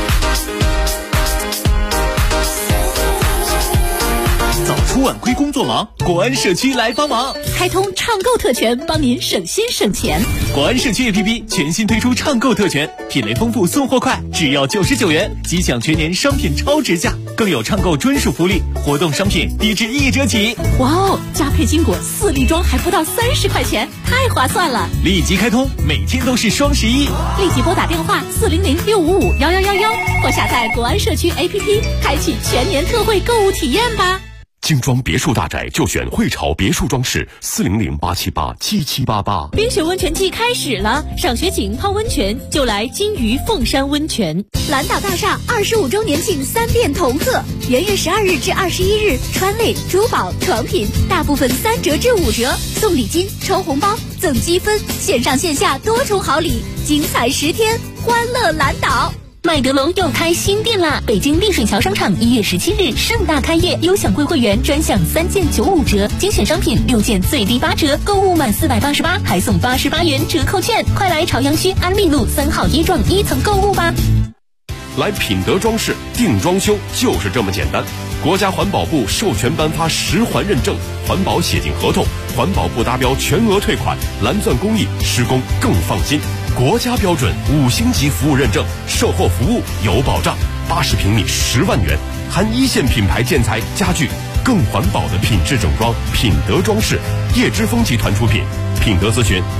早出晚归工作忙，国安社区来帮忙， 开通畅购特权，帮您省心省钱。 国安社区 APP 全新推出畅购特权，品类丰富，送货快，只要99元，即享全年商品超值价，更有畅购专属福利，活动商品低至1折起。 哇哦，加配金果4粒装还不到30块钱，太划算了！ 立即开通，每天都是双11。 立即拨打电话400-655-1111，或下载国安社区 APP， 开启全年特惠购物体验吧。 精装别墅大宅就选汇潮别墅装饰，400-878-7788。 冰雪温泉季开始了，赏雪景、泡温泉就来金鱼凤山温泉。 蓝岛大厦25周年庆3店同贺，元月12日至21日，川类、珠宝、床品大部分3折至5折，送礼金、抽红包、赠积分，线上线下多重好礼，精彩10天，欢乐蓝岛。 麦德龙又开新店啦！北京丽水桥商场1月17日盛大开业，优享贵会员专享3件95折，精选商品6件最低8折，购物满488还送88元折扣券，快来朝阳区安利路3号1幢1层购物吧！ 来品德装饰定装修就是这么简单，国家环保部授权颁发10环认证，环保写进合同，环保部达标全额退款，蓝钻工艺施工更放心。国家标准5星级服务认证，售后服务有保障，80平米10万元，含1线品牌建材家具，更环保的品质整装。品德装饰，叶之峰集团出品。品德咨询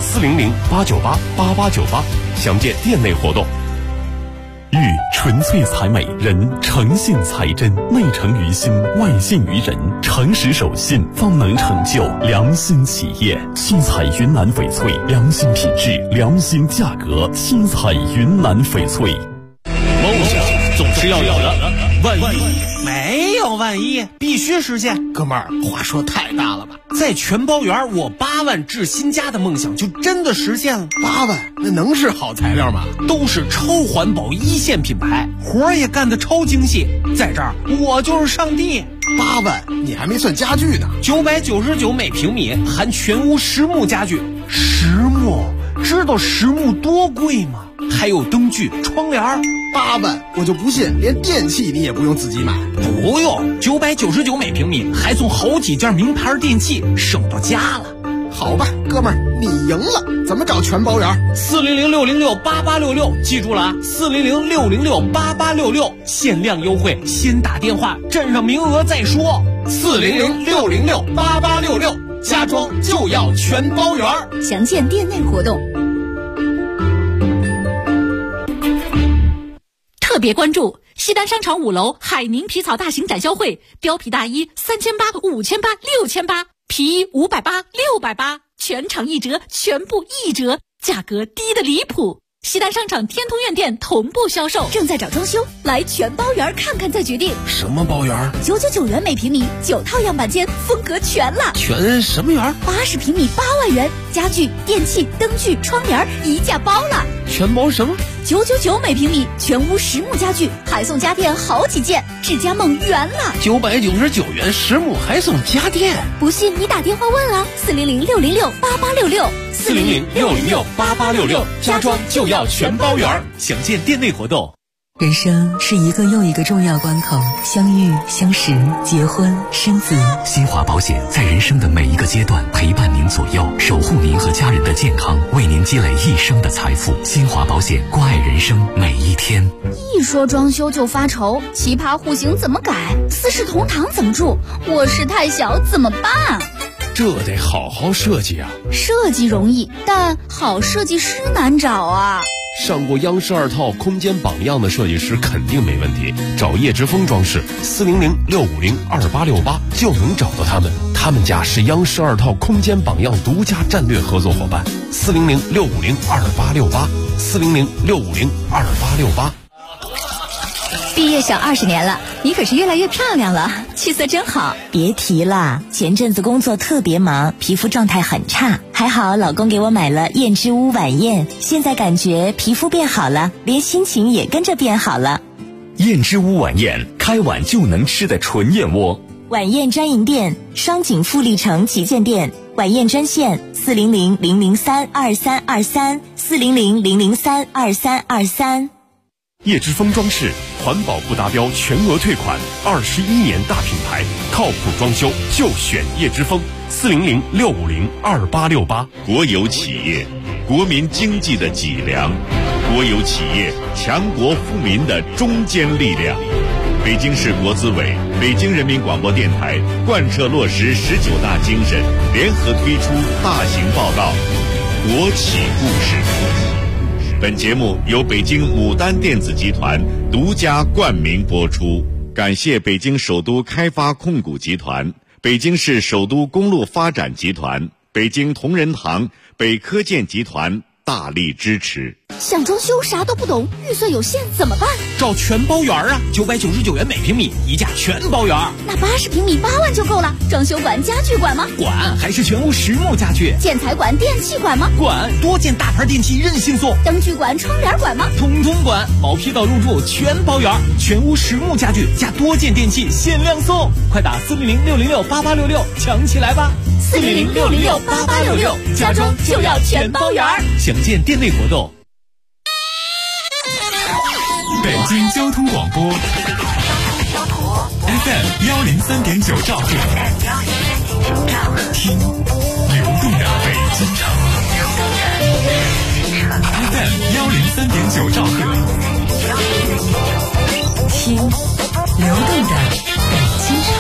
400-898-8898，详见店内活动。 玉纯粹才美，人诚信才真，内诚于心，外信于人，诚实守信，方能成就良心企业。七彩云南翡翠，良心品质，良心价格。七彩云南翡翠。 梦想总是要有的，万一没有万一，必须实现。哥们儿，话说太大了吧？ 在全包园我8万置新家的梦想就真的实现了。 8万，那能是好材料吗？ 都是超环保一线品牌，活儿也干得超精细，在这儿我就是上帝。 8万，你还没算家具呢。 999每平米，含全屋实木家具。实木，知道实木多贵吗？还有灯具、窗帘。 8万，我就不信连电器你也不用自己买。 不用，999每平米，还送好几件名牌电器，省到家了。 好吧，哥们儿，你赢了。怎么找全包园 ？400-606-8866，记住了啊！400-606-8866，限量优惠，先打电话，占上名额再说。400-606-8866，家装就要全包园。 详见店内活动。特别关注西单商场5楼海宁皮草大型展销会，貂皮大衣3800、5800、6800，皮衣580、680，全场1折，全部1折，价格低得离谱。西单商场天通苑店同步销售，正在找装修，来全包园看看再决定。 什么包园 ？999元每平米，9套样板间，风格全了。 全什么园 ？80平米8万元，家具、电器、灯具、窗帘一价包了。 全包什么 ？999每平米，全屋实木家具，还送家电好几件，智家梦圆了。 999元实木还送家电， 不信你打电话问啊，400-606-8866。 400-606-8866，家装就要全包圆。详见店内活动。 人生是一个又一个重要关口，相遇、相识、结婚、生子。 新华保险在人生的每一个阶段陪伴您左右，守护您和家人的健康，为您积累一生的财富。新华保险，关爱人生每一天。 一说装修就发愁，奇葩户型怎么改？四世同堂怎么住？卧室太小怎么办？ 这得好好设计啊！ 设计容易，但好设计师难找啊。 上过央视2套空间榜样的设计师肯定没问题，找叶之峰装饰，400-650-2868就能找到他们。他们家是央视2套空间榜样独家战略合作伙伴，400-650-2868，400-650-2868。 毕业小20年了，你可是越来越漂亮了，气色真好。 别提了，前阵子工作特别忙，皮肤状态很差，还好老公给我买了燕之屋晚宴，现在感觉皮肤变好了，连心情也跟着变好了。 燕之屋晚宴，开碗就能吃的纯燕窝。 晚宴专营店，双井富力城旗舰店，晚宴专线400-003-2323，400-003-2323。 叶之峰装饰，环保不达标全额退款，21年大品牌，靠谱装修就选叶之峰，400-650-2868。 国有企业，国民经济的脊梁；国有企业，强国富民的中坚力量。北京市国资委、北京人民广播电台贯彻落实19大精神，联合推出大型报告《国企故事》。本节目由北京牡丹电子集团独家冠名播出，感谢北京首都开发控股集团、北京市首都公路发展集团、北京同仁堂、北科建集团大力支持。 想装修啥都不懂，预算有限怎么办？ 找全包园啊，999元每平米，一价全包园。 那80平米8万就够了。装修管、家具管吗？ 管，还是全屋实木家具。 建材管、电器管吗？ 管，多件大牌电器任性送。 灯具管、窗帘管吗？ 统统管，毛坯到入住全包园，全屋实木家具加多件电器限量送，快打400-606-8866抢起来吧 ！400-606-8866，家装就要全包园。 详见店内活动。 北京交通广播 FM 103.9兆赫，听流动的北京城。FM 103.9兆赫， 听流动的北京城。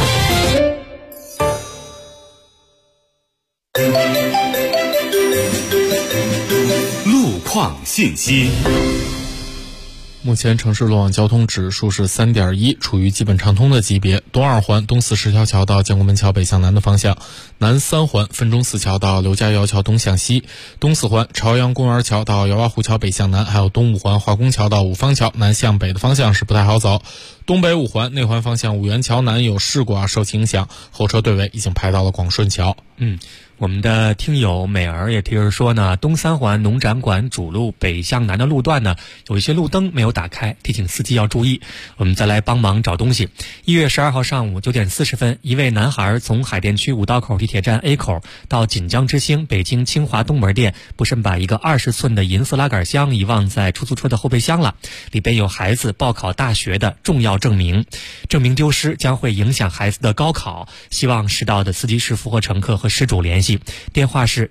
路况信息。 目前城市路网交通指数是3.1，处于基本畅通的级别。东2环东四十条桥到建国门桥北向南的方向，南3环汾中四桥到刘家窑桥东向西，东4环朝阳公园桥到姚洼湖桥北向南，还有东5环化工桥到五方桥南向北的方向是不太好走。 东北5环内环方向五元桥南有事故受其影响，后车队尾已经排到了广顺桥。 我们的听友美儿也提示说呢，东3环农展馆主路北向南的路段呢，有一些路灯没有打开，提醒司机要注意。我们再来帮忙找东西。1月12号上午9点40分，一位男孩从海淀区五道口地铁站 A 口到锦江之星北京清华东门店，不慎把一个20寸的银色拉杆箱遗忘在出租车的后备箱了，里边有孩子报考大学的重要证明，证明丢失将会影响孩子的高考，希望识到的司机师傅和乘客和失主联系。电话是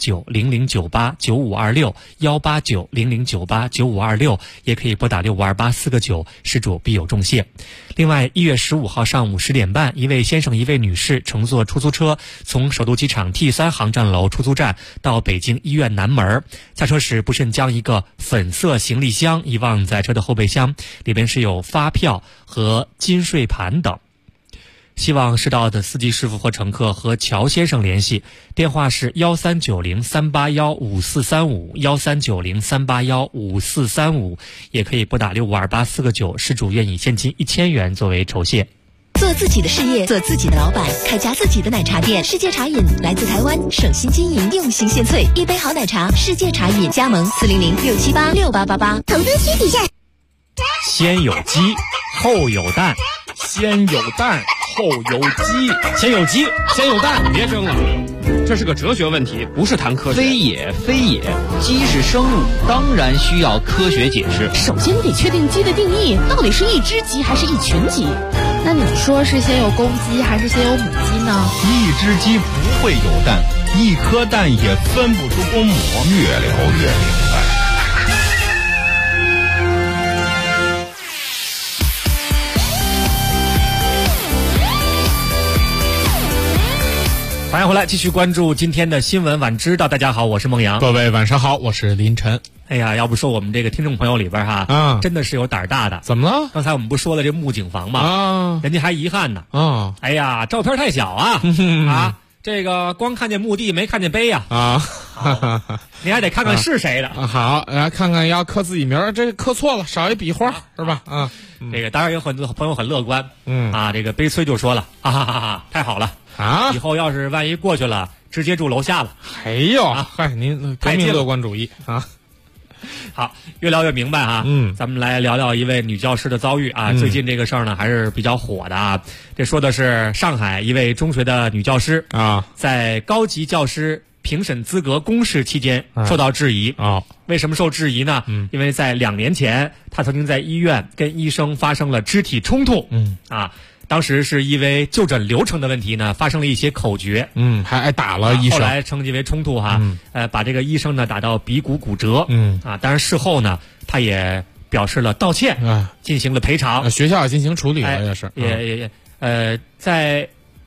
18900989526，18900989526，也可以拨打6528个9，失主必有重谢。另外1月15号上午10点半，一位先生一位女士乘坐出租车从首都机场 T3 航站楼出租站到北京医院南门，下车时不慎将一个粉色行李箱遗忘在车的后备箱，里边是有发票和金税盘等，希望识到的司机师傅或乘客和乔先生联系，电话是13903815435，13903815435，也可以拨打6528个9，失主愿以现金1000元作为酬谢。 做自己的事业，做自己的老板，开家自己的奶茶店。世界茶饮来自台湾，省心经营，用心献萃，一杯好奶茶，世界茶饮。加盟400-678-6888。 投资需谨慎。 先有鸡，后有蛋。 先有蛋，后有鸡。 先有鸡，先有蛋。 别争了，这是个哲学问题，不是谈科学。 非也，非也，鸡是生物，当然需要科学解释。 首先你得确定鸡的定义，到底是一只鸡还是一群鸡？ 那你说是先有公鸡还是先有母鸡呢？ 一只鸡不会有蛋，一颗蛋也分不出公母。 越聊越明白。 欢迎回来，继续关注今天的新闻晚知道。大家好，我是孟阳。 各位晚上好，我是林晨。 哎呀，要不说我们这个听众朋友里边真的是有胆大的。 怎么了？ 刚才我们不说了这木景房吗？人家还遗憾呢。哎呀，照片太小啊这个光看见墓地没看见碑呀你还得看看是谁的。 好，来看看要刻自己名，这刻错了，少一笔画是吧？ 这个当然有很多朋友很乐观，这个悲催就说了，太好了以后要是万一过去了，直接住楼下了。 哎呦，您革命乐观主义好，越聊越明白咱们来聊聊一位女教师的遭遇最近这个事儿呢还是比较火的这说的是上海一位中学的女教师在高级教师评审资格公示期间受到质疑为什么受质疑呢？因为在2年前，她曾经在医院跟医生发生了肢体冲突当时是因为就诊流程的问题呢，发生了一些口角， 还打了医生， 后来称其为冲突把这个医生呢打到鼻骨骨折，当然事后呢，他也表示了道歉，进行了赔偿， 学校也进行处理了，也是， 在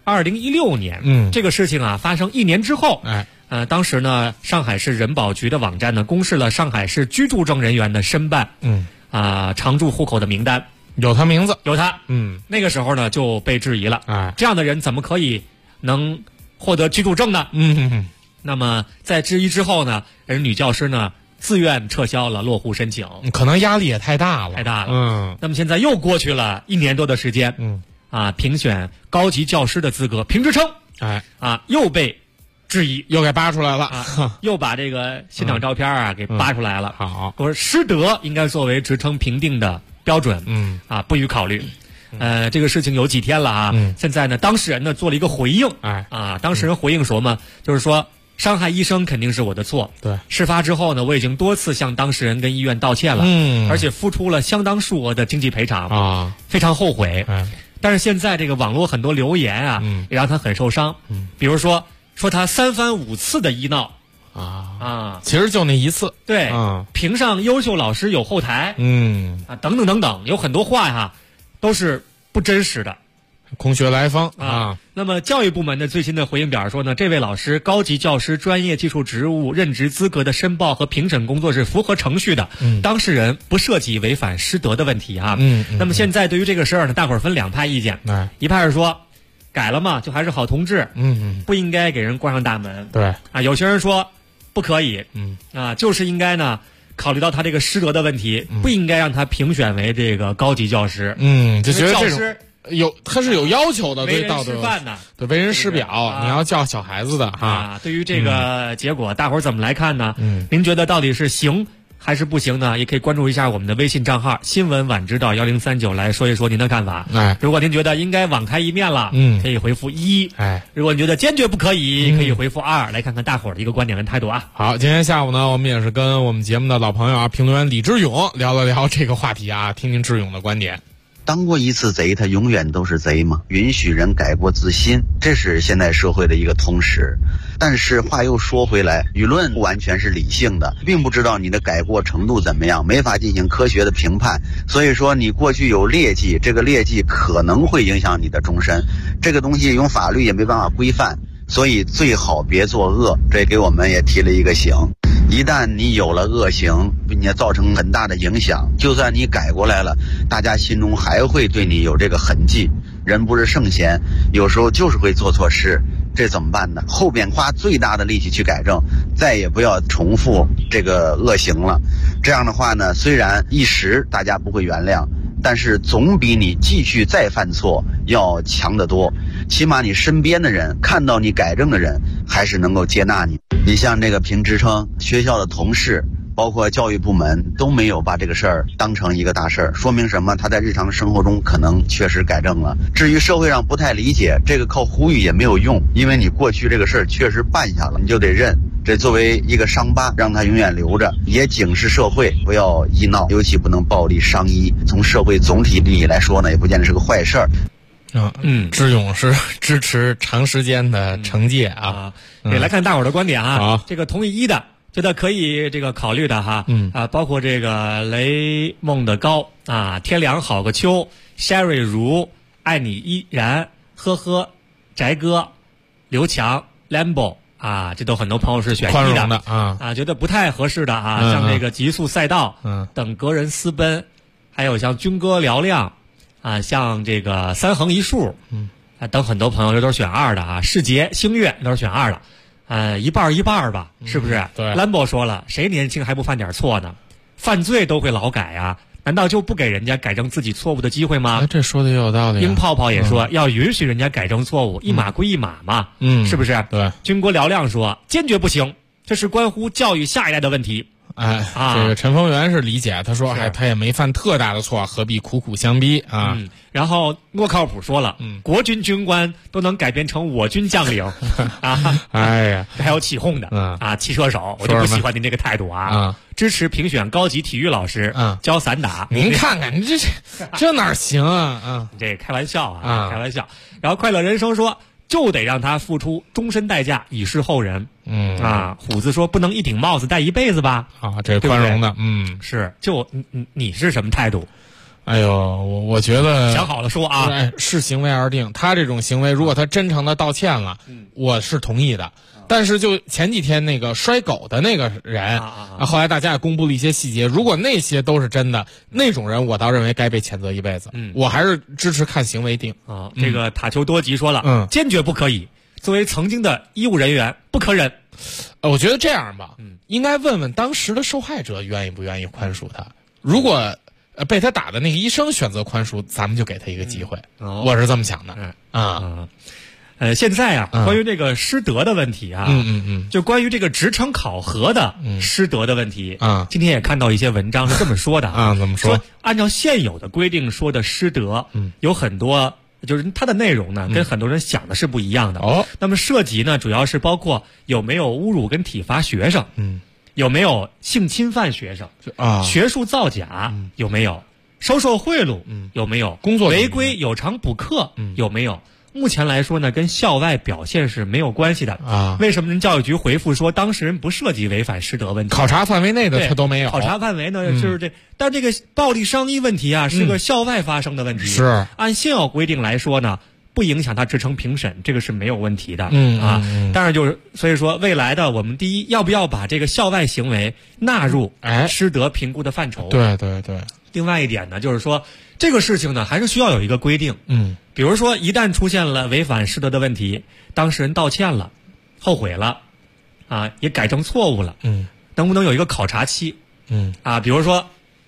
2016年，这个事情发生1年之后，当时呢，上海市人保局的网站呢公示了上海市居住证人员的申办，常住户口的名单。 有他名字， 有他，那个时候呢就被质疑了，这样的人怎么可以能获得居住证呢？那么在质疑之后呢，人女教师呢自愿撤销了落户申请， 可能压力也太大了， 那么现在又过去了1年多的时间，评选高级教师的资格评职称，又被质疑， 又给扒出来了， 又把这个现场照片给扒出来了。 好， 我说师德应该作为职称评定的标准，不予考虑。这个事情有几天了现在呢，当事人呢做了一个回应，当事人回应说嘛，就是说伤害医生肯定是我的错， 对， 事发之后呢，我已经多次向当事人跟医院道歉了，而且付出了相当数额的经济赔偿，非常后悔。但是现在这个网络很多留言也让他很受伤，比如说他3番5次的医闹。 其实就那一次， 对，评上优秀老师有后台，等等等等，有很多话都是不真实的， 空穴来风那么教育部门的最新的回应表示说呢，这位老师高级教师专业技术职务任职资格的申报和评审工作是符合程序的，当事人不涉及违反师德的问题那么现在对于这个事儿呢，大伙儿分2派意见，一派是说改了嘛，就还是好同志，不应该给人关上大门， 对有些人说不可以，就是应该呢考虑到他这个师德的问题，不应该让他评选为这个高级教师。 就觉得这种他是有要求的， 对道德示范的， 对为人师表，你要教小孩子的哈。 对于这个结果，大伙儿怎么来看呢？您觉得到底是行还是不行呢？也可以关注一下我们的微信账号新闻晚知道1039来说一说您的看法。如果您觉得应该网开一面了，可以回复1。如果你觉得坚决不可以，可以回复2。来看看大伙儿的一个观点跟态度啊。 好，今天下午呢，我们也是跟我们节目的老朋友评论员李志勇聊了聊这个话题啊，听听志勇的观点。 当过一次贼，他永远都是贼吗？允许人改过自新，这是现代社会的一个通识。但是话又说回来，舆论不完全是理性的，并不知道你的改过程度怎么样，没法进行科学的评判。所以说你过去有劣迹，这个劣迹可能会影响你的终身，这个东西用法律也没办法规范，所以最好别作恶。这给我们也提了一个醒，一旦你有了恶行，并且造成很大的影响，就算你改过来了，大家心中还会对你有这个痕迹。人不是圣贤，有时候就是会做错事，这怎么办呢？后边花最大的力气去改正，再也不要重复这个恶行了。这样的话呢，虽然一时大家不会原谅，但是总比你继续再犯错要强得多。起码你身边的人看到你改正的人还是能够接纳你。你像这个评职称，学校的同事包括教育部门都没有把这个事儿当成一个大事儿，说明什么？他在日常生活中可能确实改正了。至于社会上不太理解，这个靠呼吁也没有用，因为你过去这个事儿确实办下了，你就得认。这作为一个伤疤，让它永远留着，也警示社会不要医闹，尤其不能暴力伤医。从社会总体利益来说呢，也不见得是个坏事儿。 志勇是支持长时间的惩戒啊。 也来看大伙儿的观点啊。这个同意1的，觉得可以这个考虑的哈。包括这个雷梦的高啊，天凉好个秋 ，Sherry 如爱你依然，呵呵，翟哥，刘强 ，Lambo 啊，这都很多朋友是选1的啊，觉得不太合适的啊，像这个极速赛道，等隔人私奔，还有像军歌嘹亮。像这个3横一竖，等很多朋友这都是选2的啊。世杰、星月都是选2的，一半一半吧，是不是？ 对。 Lambo 说了，谁年轻还不犯点错呢？犯罪都会劳改呀，难道就不给人家改正自己错误的机会吗？ 这说的也有道理。 鹰泡泡也说，要允许人家改正错误，一码归一码嘛，是不是？ 对。 军国嘹亮说，坚决不行，这是关乎教育下一代的问题。 这个陈峰源是理解，他说他也没犯特大的错，何必苦苦相逼啊？ 然后诺靠谱说了，国军军官都能改编成我军将领啊！ 哎呀， 还有起哄的啊，骑车手，我就不喜欢您这个态度啊！支持评选高级体育老师教散打， 您看看你这哪行啊？ 你这开玩笑啊，开玩笑。然后快乐人生说，就得让他付出终身代价以示后人。虎子说不能一顶帽子戴一辈子吧？ 这宽容的， 是。就你是什么态度？ 哎呦，我觉得想好了说啊， 视行为而定。他这种行为，如果他真诚的道歉了，我是同意的。但是就前几天那个摔狗的那个人后来大家也公布了一些细节，如果那些都是真的，那种人我倒认为该被谴责一辈子。我还是支持看行为定啊。这个塔丘多吉说了，坚决不可以。作为曾经的医务人员，不可忍。 我觉得这样吧，应该问问当时的受害者愿意不愿意宽恕他。如果被他打的那个医生选择宽恕，咱们就给他一个机会。我是这么想的现在啊，关于这个师德的问题啊，就关于这个职称考核的师德的问题今天也看到一些文章是这么说的怎么说？ 按照现有的规定说的师德，有很多。就是它的内容呢，跟很多人想的是不一样的。那么涉及呢，主要是包括有没有侮辱跟体罚学生，有没有性侵犯学生，学术造假有没有，收受贿赂有没有， 工作违规有偿补课有没有？目前来说呢，跟校外表现是没有关系的为什么人教育局回复说当事人不涉及违反师德问题？ 考察范围内的他都没有。 考察范围呢就是这，但这个暴力伤医问题啊是个校外发生的问题。 是按现有规定来说呢，不影响他职称评审，这个是没有问题的但是就是所以说未来的我们第一要不要把这个校外行为纳入师德评估的范畴？ 对对对。 另外一点呢，就是说这个事情呢还是需要有一个规定。比如说一旦出现了违反师德的问题，当事人道歉了，后悔了，也改正错误了，能不能有一个考察期？ 比如说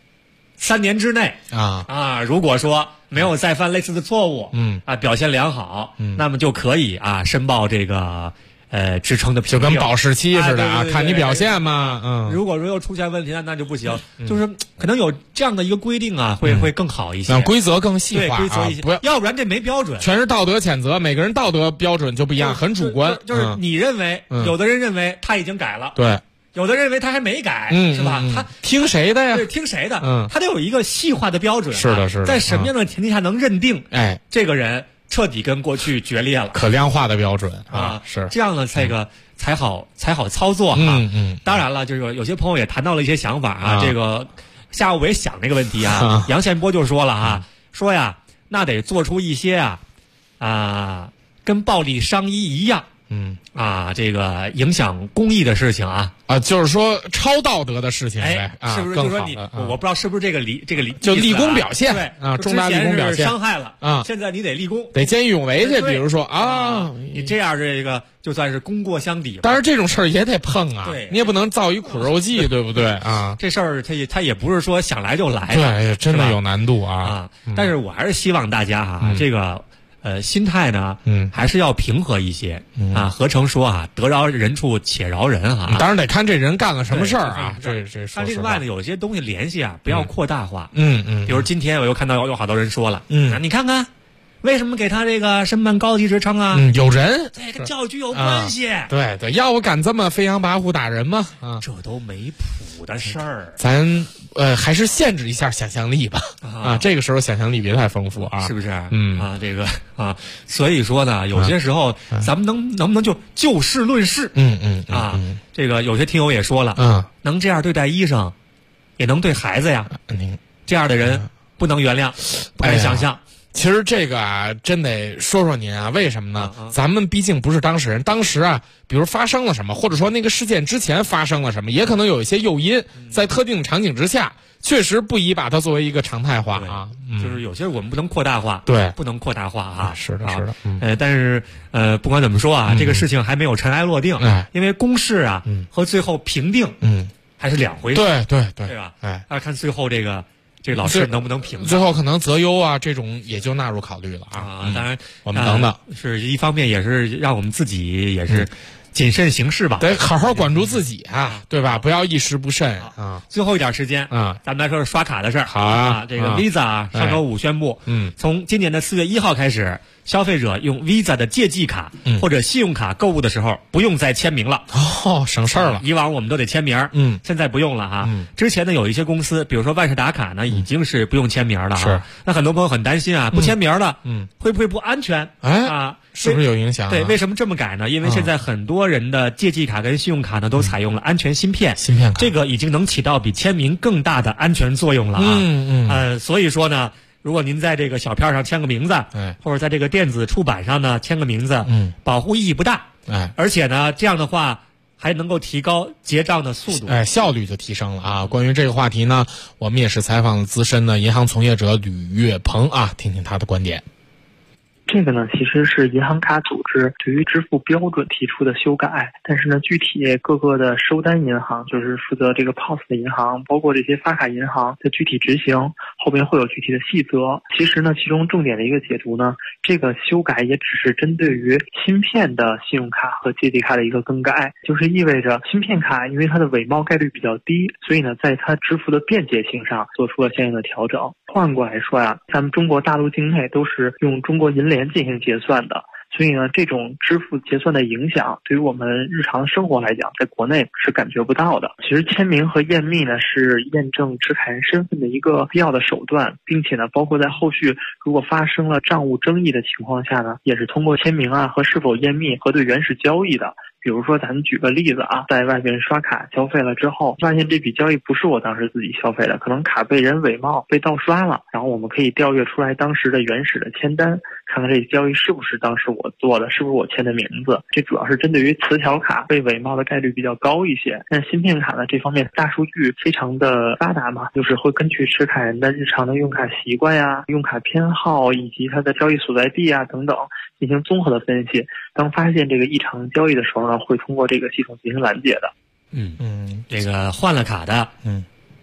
3年之内如果说没有再犯类似的错误，表现良好，那么就可以申报这个职称的评定， 就跟保释期似的看你表现嘛。 如果说又出现问题那就不行，就是可能有这样的一个规定会更好一些， 让规则更细化， 规则一些，要不然这没标准， 全是道德谴责，每个人道德标准就不一样，很主观。 就是你认为，有的人认为他已经改了， 对。 有的认为他还没改，是吧？他听谁的呀？ 对，听谁的？他得有一个细化的标准。 是的，是的。 在什么样的前提下能认定？这个人彻底跟过去决裂了？ 可量化的标准是这样的，才好操作当然了，就是有些朋友也谈到了一些想法这个下午我也想这个问题杨宪波就说了说呀，那得做出一些跟暴力伤医一样。这个影响公益的事情就是说超道德的事情呗是不是？就说你我不知道是不是这个就立功表现对重大立功表现伤害了现在你得立功， 得见义勇为去。比如说你这样这个就算是功过相抵。 但是这种事儿也得碰对， 你也不能造一苦肉计，对不对这事儿他也不是说想来就来， 对，真的有难度但是我还是希望大家这个。心态呢，还是要平和一些合成说得饶人处且饶人当然得看这人干了什么事儿这但另外呢，有些东西联系不要扩大化。 比如今天我又看到有好多人说了，你看看为什么给他这个申办高级职称有人对跟教育局有关系。 对，要不敢这么飞扬跋扈打人吗？ 这都没谱的事儿。 咱还是限制一下想象力吧这个时候想象力别太丰富是不是？这个所以说呢，有些时候咱们能不能就事论事？这个有些听友也说了，能这样对待医生，也能对孩子呀。这样的人不能原谅，不敢想象。 其实这个真得说说您为什么呢？咱们毕竟不是当事人，当时比如发生了什么，或者说那个事件之前发生了什么，也可能有一些诱因，在特定场景之下，确实不宜把它作为一个常态化就是有些我们不能扩大化， 对， 不能扩大化是的，是的。 但是不管怎么说这个事情还没有尘埃落定，因为公示和最后评定还是两回事， 对吧？要看最后这个老师能不能评？ 最后可能择优这种也就纳入考虑了当然， 我们等等， 是一方面也是让我们自己也是谨慎行事吧， 得好好管住自己对吧？不要一时不慎最后一点时间咱们来说说刷卡的事儿。 好这个 Visa 上周5宣布，从今年的4月1号开始，消费者用 Visa 的借记卡或者信用卡购物的时候，不用再签名了。 省事儿了。 以往我们都得签名，现在不用了之前呢，有一些公司，比如说万事达卡呢，已经是不用签名了是。 那很多朋友很担心不签名了，会不会不安全？ 是不是有影响？ 对，为什么这么改呢？因为现在很多人的借记卡跟信用卡呢，都采用了安全芯片，这个已经能起到比签名更大的安全作用了所以说呢，如果您在这个小票上签个名字，或者在这个电子触板上呢签个名字，保护意义不大，而且呢，这样的话还能够提高结账的速度， 效率就提升了关于这个话题呢，我们也是采访了资深的银行从业者吕月鹏听听他的观点。 这个呢，其实是银行卡组织对于支付标准提出的修改，但是呢，具体各个的收单银行，就是负责这个 POS 的银行，包括这些发卡银行的具体执行，后边会有具体的细则。其实呢，其中重点的一个解读呢，这个修改也只是针对于芯片的信用卡和借记卡的一个更改，就是意味着芯片卡因为它的伪冒概率比较低，所以呢，在它支付的便捷性上做出了相应的调整。换过来说咱们中国大陆境内都是用中国银联进行结算的，所以呢，这种支付结算的影响对于我们日常生活来讲，在国内是感觉不到的。其实签名和验密呢，是验证持卡人身份的一个必要的手段，并且呢，包括在后续如果发生了账务争议的情况下呢，也是通过签名和是否验密核对原始交易的。比如说咱们举个例子在外边刷卡消费了之后，发现这笔交易不是我当时自己消费的，可能卡被人伪冒被盗刷了，然后我们可以调阅出来当时的原始的签单，看看这交易是不是当时我做的，是不是我签的名字。这主要是针对于磁条卡被伪冒的概率比较高一些。但芯片卡呢，这方面大数据非常的发达嘛，就是会根据持卡人的日常的用卡习惯用卡偏好以及他的交易所在地等等进行综合的分析，当发现这个异常交易的时候呢，会通过这个系统进行拦截的。 这个换了卡的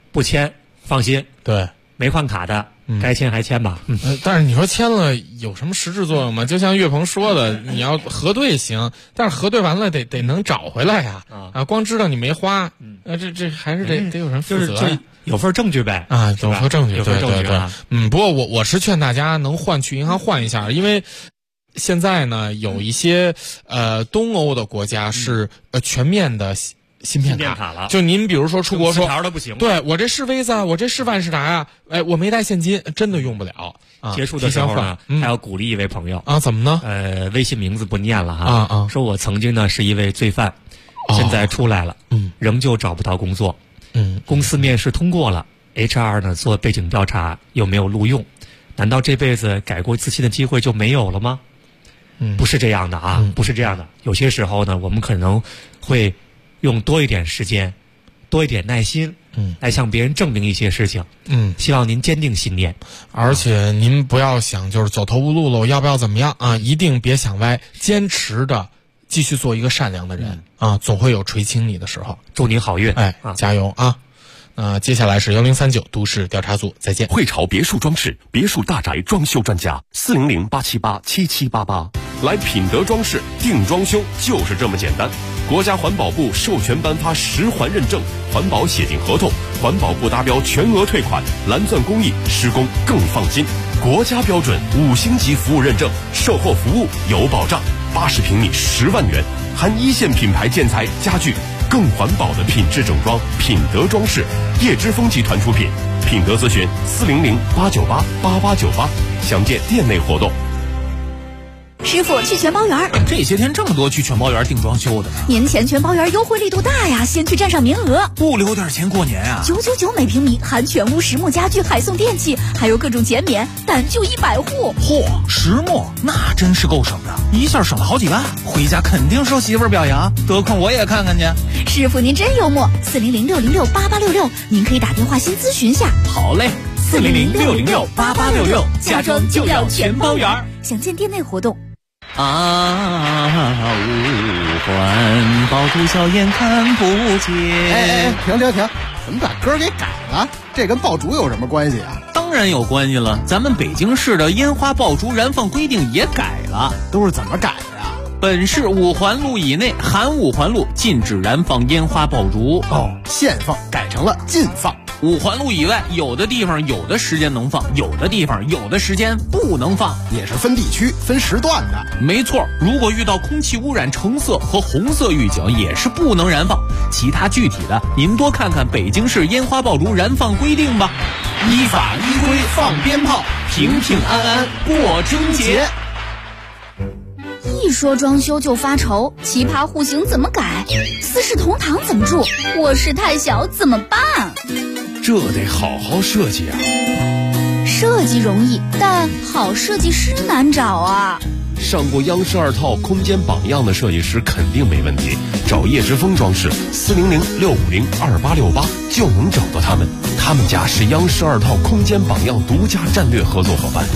不签放心， 对， 没换卡的。该签还签吧， 但是你说签了有什么实质作用吗？就像岳鹏说的，你要核对行，但是核对完了得能找回来呀。光知道你没花，这还是得有人负责， 就是有份证据呗啊，有份证据， 有份证据。 对。不过我是劝大家能去银行换一下，因为现在呢有一些东欧的国家是全面的。芯片卡了， 就您比如说出国说条的不行， 对我这是 Visa， 我这是万事达呀，我没带现金，真的用不了。 结束的时候呢，还要鼓励一位朋友啊，怎么呢？ 微信名字不念了哈，说我曾经呢是一位罪犯，现在出来了，仍旧找不到工作，公司面试通过了 ，HR 呢做背景调查又没有录用，难道这辈子改过自新的机会就没有了吗？不是这样的啊，不是这样的，有些时候呢，我们可能会用多一点时间，多一点耐心，来向别人证明一些事情。希望您坚定信念， 而且您不要想就是走投无路了，我要不要怎么样啊？一定别想歪，坚持的继续做一个善良的人啊，总会有垂青你的时候。 祝您好运， 加油啊！接下来是1039都市调查组，再见。 汇潮别墅装饰，别墅大宅装修专家，400-878-7788，来品德装饰定装修就是这么简单。国家环保部授权颁发10环认证，环保协定合同，环保部达标全额退款，蓝钻工艺，施工更放心。国家标准5星级服务认证，售后服务有保障。80平米10万元，含1线品牌建材家具，更环保的品质整装，品德装饰，叶之峰集团出品。品德咨询400-898-8898，详见店内活动。 师傅，去全包园。 这些天这么多去全包园定装修的呢。 年前全包园优惠力度大呀，先去占上名额。 不留点钱过年啊 ？999每平米，含全屋实木家具，还送电器，还有各种减免，但就100户。 嚯，实木那真是够省的，一下省了好几万，回家肯定受媳妇儿表扬，得空我也看看去。 师傅您真幽默，400-606-8866，您可以打电话先咨询下。 好嘞，400-606-8866，家装就要全包园。 详见店内活动。 五环爆竹硝烟看不见。 停！怎么把歌给改了？这跟爆竹有什么关系啊？ 当然有关系了，咱们北京市的烟花爆竹燃放规定也改了。 都是怎么改的呀？ 本市5环路以内含5环路禁止燃放烟花爆竹。 限放改成了禁放。 5环路以外，有的地方有的时间能放，有的地方有的时间不能放， 也是分地区分时段的。 没错，如果遇到空气污染橙色和红色预警，也是不能燃放。其他具体的，您多看看北京市烟花爆竹燃放规定吧。 依法依规放鞭炮，平平安安过春节。 一说装修就发愁，奇葩户型怎么改？四世同堂怎么住？卧室太小怎么办？ 这得好好设计啊！ 设计容易，但好设计师难找啊。 上过央视2套空间榜样的设计师肯定没问题，找叶之峰装饰400-650-2868就能找到他们。他们家是央视2套空间榜样独家战略合作伙伴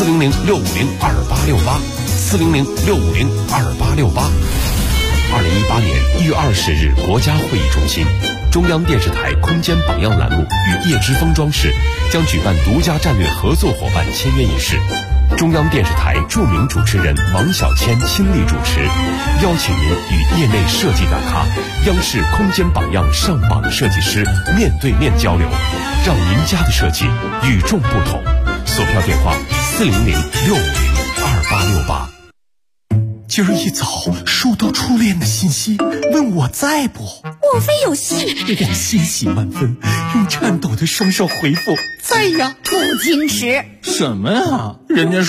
，400-650-2868，400-650-2868。2018年1月20日，国家会议中心，中央电视台空间榜样栏目与叶之峰装饰将举办独家战略合作伙伴签约仪式。中央电视台著名主持人王小谦亲力主持，邀请您与业内设计大咖、央视空间榜样上榜设计师面对面交流，让您家的设计与众不同。索票电话400-650-2868。 今儿一早收到初恋的信息，问我在不？ 莫非有戏？ 我欣喜万分，用颤抖的双手回复在呀。 不矜持。 什么呀？人家